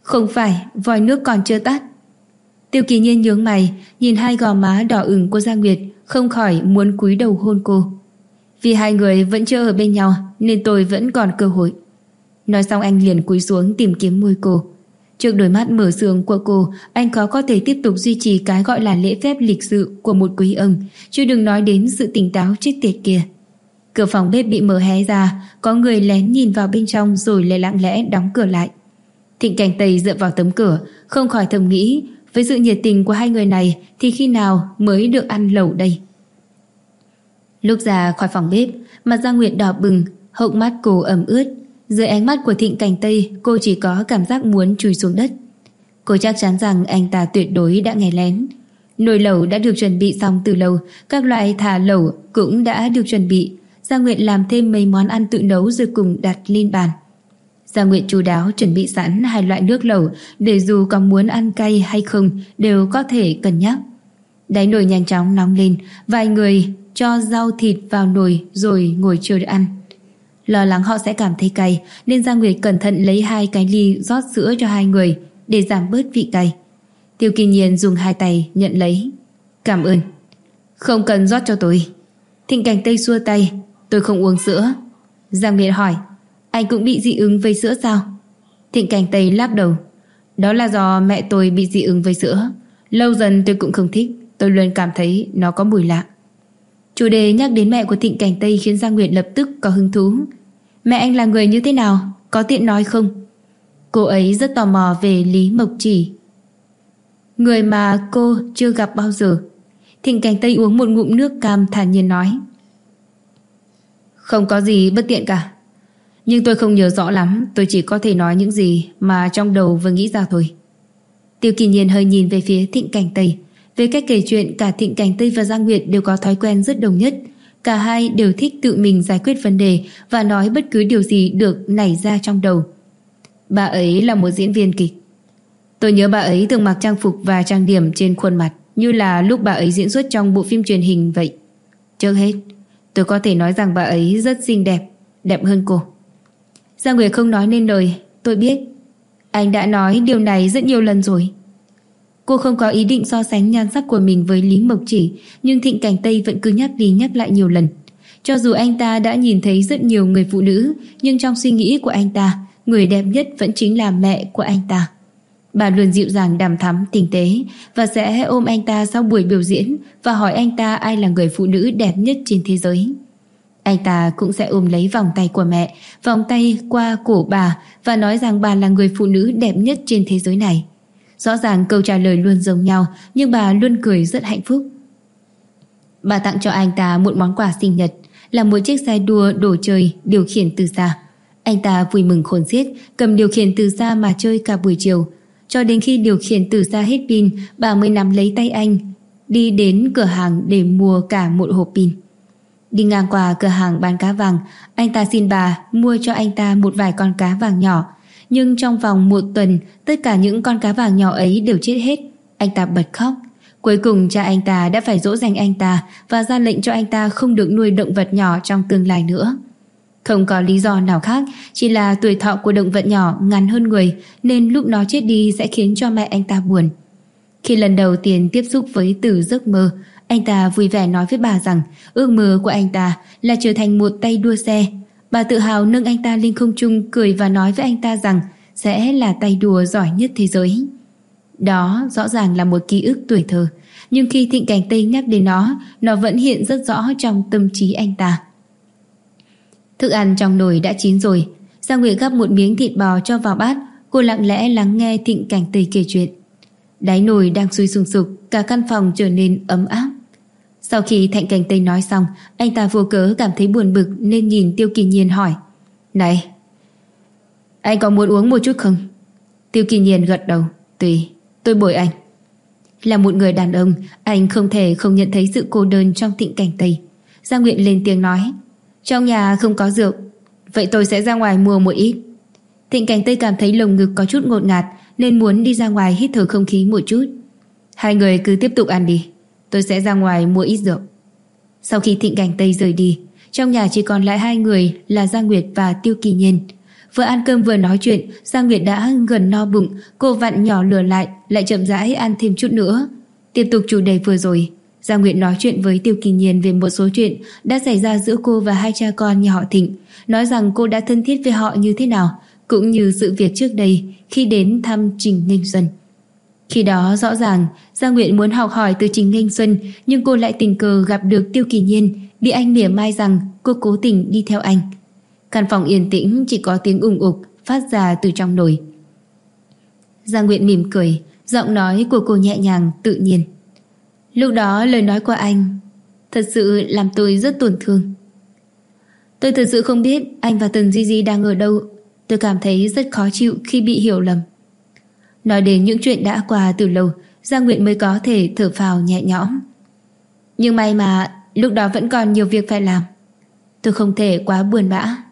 Speaker 1: Không phải, vòi nước còn chưa tắt. Tiêu Kỳ Nhiên nhướng mày, nhìn hai gò má đỏ ửng của Giang Nguyệt, không khỏi muốn cúi đầu hôn cô. Vì hai người vẫn chưa ở bên nhau nên tôi vẫn còn cơ hội. Nói xong anh liền cúi xuống tìm kiếm môi cô. Trước đôi mắt mở sương của cô, anh khó có thể tiếp tục duy trì cái gọi là lễ phép lịch sự của một quý ông, chứ đừng nói đến sự tỉnh táo chết tiệt kia. Cửa phòng bếp bị mở hé ra, có người lén nhìn vào bên trong rồi lại lặng lẽ đóng cửa lại. Thịnh Cảnh Tây dựa vào tấm cửa, không khỏi thầm nghĩ, với sự nhiệt tình của hai người này thì khi nào mới được ăn lẩu đây. Lúc ra khỏi phòng bếp, mặt Giang Nguyệt đỏ bừng, hốc mắt cô ẩm ướt. Dưới ánh mắt của Thịnh Cảnh Tây, cô chỉ có cảm giác muốn chui xuống đất. Cô chắc chắn rằng anh ta tuyệt đối đã nghe lén. Nồi lẩu đã được chuẩn bị xong từ lâu, các loại thả lẩu cũng đã được chuẩn bị. Giang Nguyệt làm thêm mấy món ăn tự nấu rồi cùng đặt lên bàn. Giang Nguyệt chu đáo chuẩn bị sẵn hai loại nước lẩu để dù có muốn ăn cay hay không đều có thể cân nhắc. Đáy nồi nhanh chóng nóng lên, vài người cho rau thịt vào nồi rồi ngồi chờ đợi ăn. Lo lắng họ sẽ cảm thấy cay nên Giang Nguyệt cẩn thận lấy 2 cái ly rót sữa cho hai người để giảm bớt vị cay. Tiêu Kỳ Nhiên dùng 2 tay nhận lấy. Cảm ơn. Không cần rót cho tôi. Thịnh Cảnh Tây xua tay. Tôi không uống sữa. Giang Nguyệt hỏi, anh cũng bị dị ứng với sữa sao? Thịnh Cảnh Tây lắc đầu. Đó là do mẹ tôi bị dị ứng với sữa. Lâu dần tôi cũng không thích. Tôi luôn cảm thấy nó có mùi lạ. Chủ đề nhắc đến mẹ của Thịnh Cảnh Tây khiến Giang Nguyệt lập tức có hứng thú. Mẹ anh là người như thế nào? Có tiện nói không? Cô ấy rất tò mò về Lý Mộc Chỉ, người mà cô chưa gặp bao giờ. Thịnh Cảnh Tây uống một ngụm nước cam thản nhiên nói. Không có gì bất tiện cả. Nhưng tôi không nhớ rõ lắm. Tôi chỉ có thể nói những gì mà trong đầu vừa nghĩ ra thôi. Tiêu Kỳ Nhiên hơi nhìn về phía Thịnh Cảnh Tây. Về cách kể chuyện, cả Thịnh Cảnh Tây và Giang Nguyệt đều có thói quen rất đồng nhất. Cả hai đều thích tự mình giải quyết vấn đề và nói bất cứ điều gì được nảy ra trong đầu. Bà ấy là một diễn viên kịch. Tôi nhớ bà ấy thường mặc trang phục và trang điểm trên khuôn mặt như là lúc bà ấy diễn xuất trong bộ phim truyền hình vậy. Trước hết, tôi có thể nói rằng bà ấy rất xinh đẹp, đẹp hơn cô. Giang Nguyệt không nói nên lời. Tôi biết. Anh đã nói điều này rất nhiều lần rồi. Cô không có ý định so sánh nhan sắc của mình với Lý Mộc Chỉ, nhưng Thịnh Cảnh Tây vẫn cứ nhắc đi nhắc lại nhiều lần. Cho dù anh ta đã nhìn thấy rất nhiều người phụ nữ, nhưng trong suy nghĩ của anh ta, người đẹp nhất vẫn chính là mẹ của anh ta. Bà luôn dịu dàng đằm thắm tinh tế và sẽ ôm anh ta sau buổi biểu diễn và hỏi anh ta ai là người phụ nữ đẹp nhất trên thế giới. Anh ta cũng sẽ ôm lấy vòng tay của mẹ, vòng tay qua cổ bà và nói rằng bà là người phụ nữ đẹp nhất trên thế giới này. Rõ ràng câu trả lời luôn giống nhau, nhưng bà luôn cười rất hạnh phúc. Bà tặng cho anh ta một món quà sinh nhật, là một chiếc xe đua đồ chơi điều khiển từ xa. Anh ta vui mừng khôn xiết, cầm điều khiển từ xa mà chơi cả buổi chiều. Cho đến khi điều khiển từ xa hết pin, bà mới nắm lấy tay anh, đi đến cửa hàng để mua cả một hộp pin. Đi ngang qua cửa hàng bán cá vàng, anh ta xin bà mua cho anh ta một vài con cá vàng nhỏ. Nhưng trong vòng 1 tuần, tất cả những con cá vàng nhỏ ấy đều chết hết. Anh ta bật khóc. Cuối cùng cha anh ta đã phải dỗ dành anh ta và ra lệnh cho anh ta không được nuôi động vật nhỏ trong tương lai nữa. Không có lý do nào khác, chỉ là tuổi thọ của động vật nhỏ ngắn hơn người, nên lúc nó chết đi sẽ khiến cho mẹ anh ta buồn. Khi lần đầu tiên tiếp xúc với từ giấc mơ, anh ta vui vẻ nói với bà rằng ước mơ của anh ta là trở thành một tay đua xe. Bà tự hào nâng anh ta lên không trung, cười và nói với anh ta rằng sẽ là tay đua giỏi nhất thế giới. Đó rõ ràng là một ký ức tuổi thơ, nhưng khi Thịnh Cảnh Tây nhắc đến nó vẫn hiện rất rõ trong tâm trí anh ta. Thức ăn trong nồi đã chín rồi. Giang Nguyệt gắp một miếng thịt bò cho vào bát. Cô lặng lẽ lắng nghe Thịnh Cảnh Tây kể chuyện. Đáy nồi đang sôi sùng sục, cả căn phòng trở nên ấm áp. Sau khi Thịnh Cảnh Tây nói xong, anh ta vô cớ cảm thấy buồn bực nên nhìn Tiêu Kỳ Nhiên hỏi: Này, anh có muốn uống một chút không? Tiêu Kỳ Nhiên gật đầu. Tùy, tôi bồi anh. Là một người đàn ông, anh không thể không nhận thấy sự cô đơn trong Thịnh Cảnh Tây. Giang Nguyệt lên tiếng nói: Trong nhà không có rượu, vậy tôi sẽ ra ngoài mua một ít. Thịnh Cảnh Tây cảm thấy lồng ngực có chút ngột ngạt nên muốn đi ra ngoài hít thở không khí một chút. Hai người cứ tiếp tục ăn đi, tôi sẽ ra ngoài mua ít rượu. Sau khi Thịnh Cảnh Tây rời đi, trong nhà chỉ còn lại hai người là Giang Nguyệt và Tiêu Kỳ Nhiên. Vừa ăn cơm vừa nói chuyện, Giang Nguyệt đã gần no bụng. Cô vặn nhỏ lửa lại chậm rãi ăn thêm chút nữa. Tiếp tục chủ đề vừa rồi, Giang Nguyệt nói chuyện với Tiêu Kỳ Nhiên về một số chuyện đã xảy ra giữa cô và hai cha con nhà họ Thịnh, nói rằng cô đã thân thiết với họ như thế nào, cũng như sự việc trước đây khi đến thăm Trình Nghênh Xuân. Khi đó rõ ràng Giang Nguyệt muốn học hỏi từ Trình Nghênh Xuân, nhưng cô lại tình cờ gặp được Tiêu Kỳ Nhiên, bị anh mỉa mai rằng cô cố tình đi theo anh. Căn phòng yên tĩnh chỉ có tiếng ùng ục phát ra từ trong nồi. Giang Nguyệt mỉm cười, giọng nói của cô nhẹ nhàng, tự nhiên. Lúc đó lời nói của anh thật sự làm tôi rất tổn thương. Tôi thật sự không biết anh và Tần Di Di đang ở đâu. Tôi cảm thấy rất khó chịu khi bị hiểu lầm. Nói đến những chuyện đã qua từ lâu, Giang Nguyệt mới có thể thở phào nhẹ nhõm. Nhưng may mà lúc đó vẫn còn nhiều việc phải làm. Tôi không thể quá buồn bã.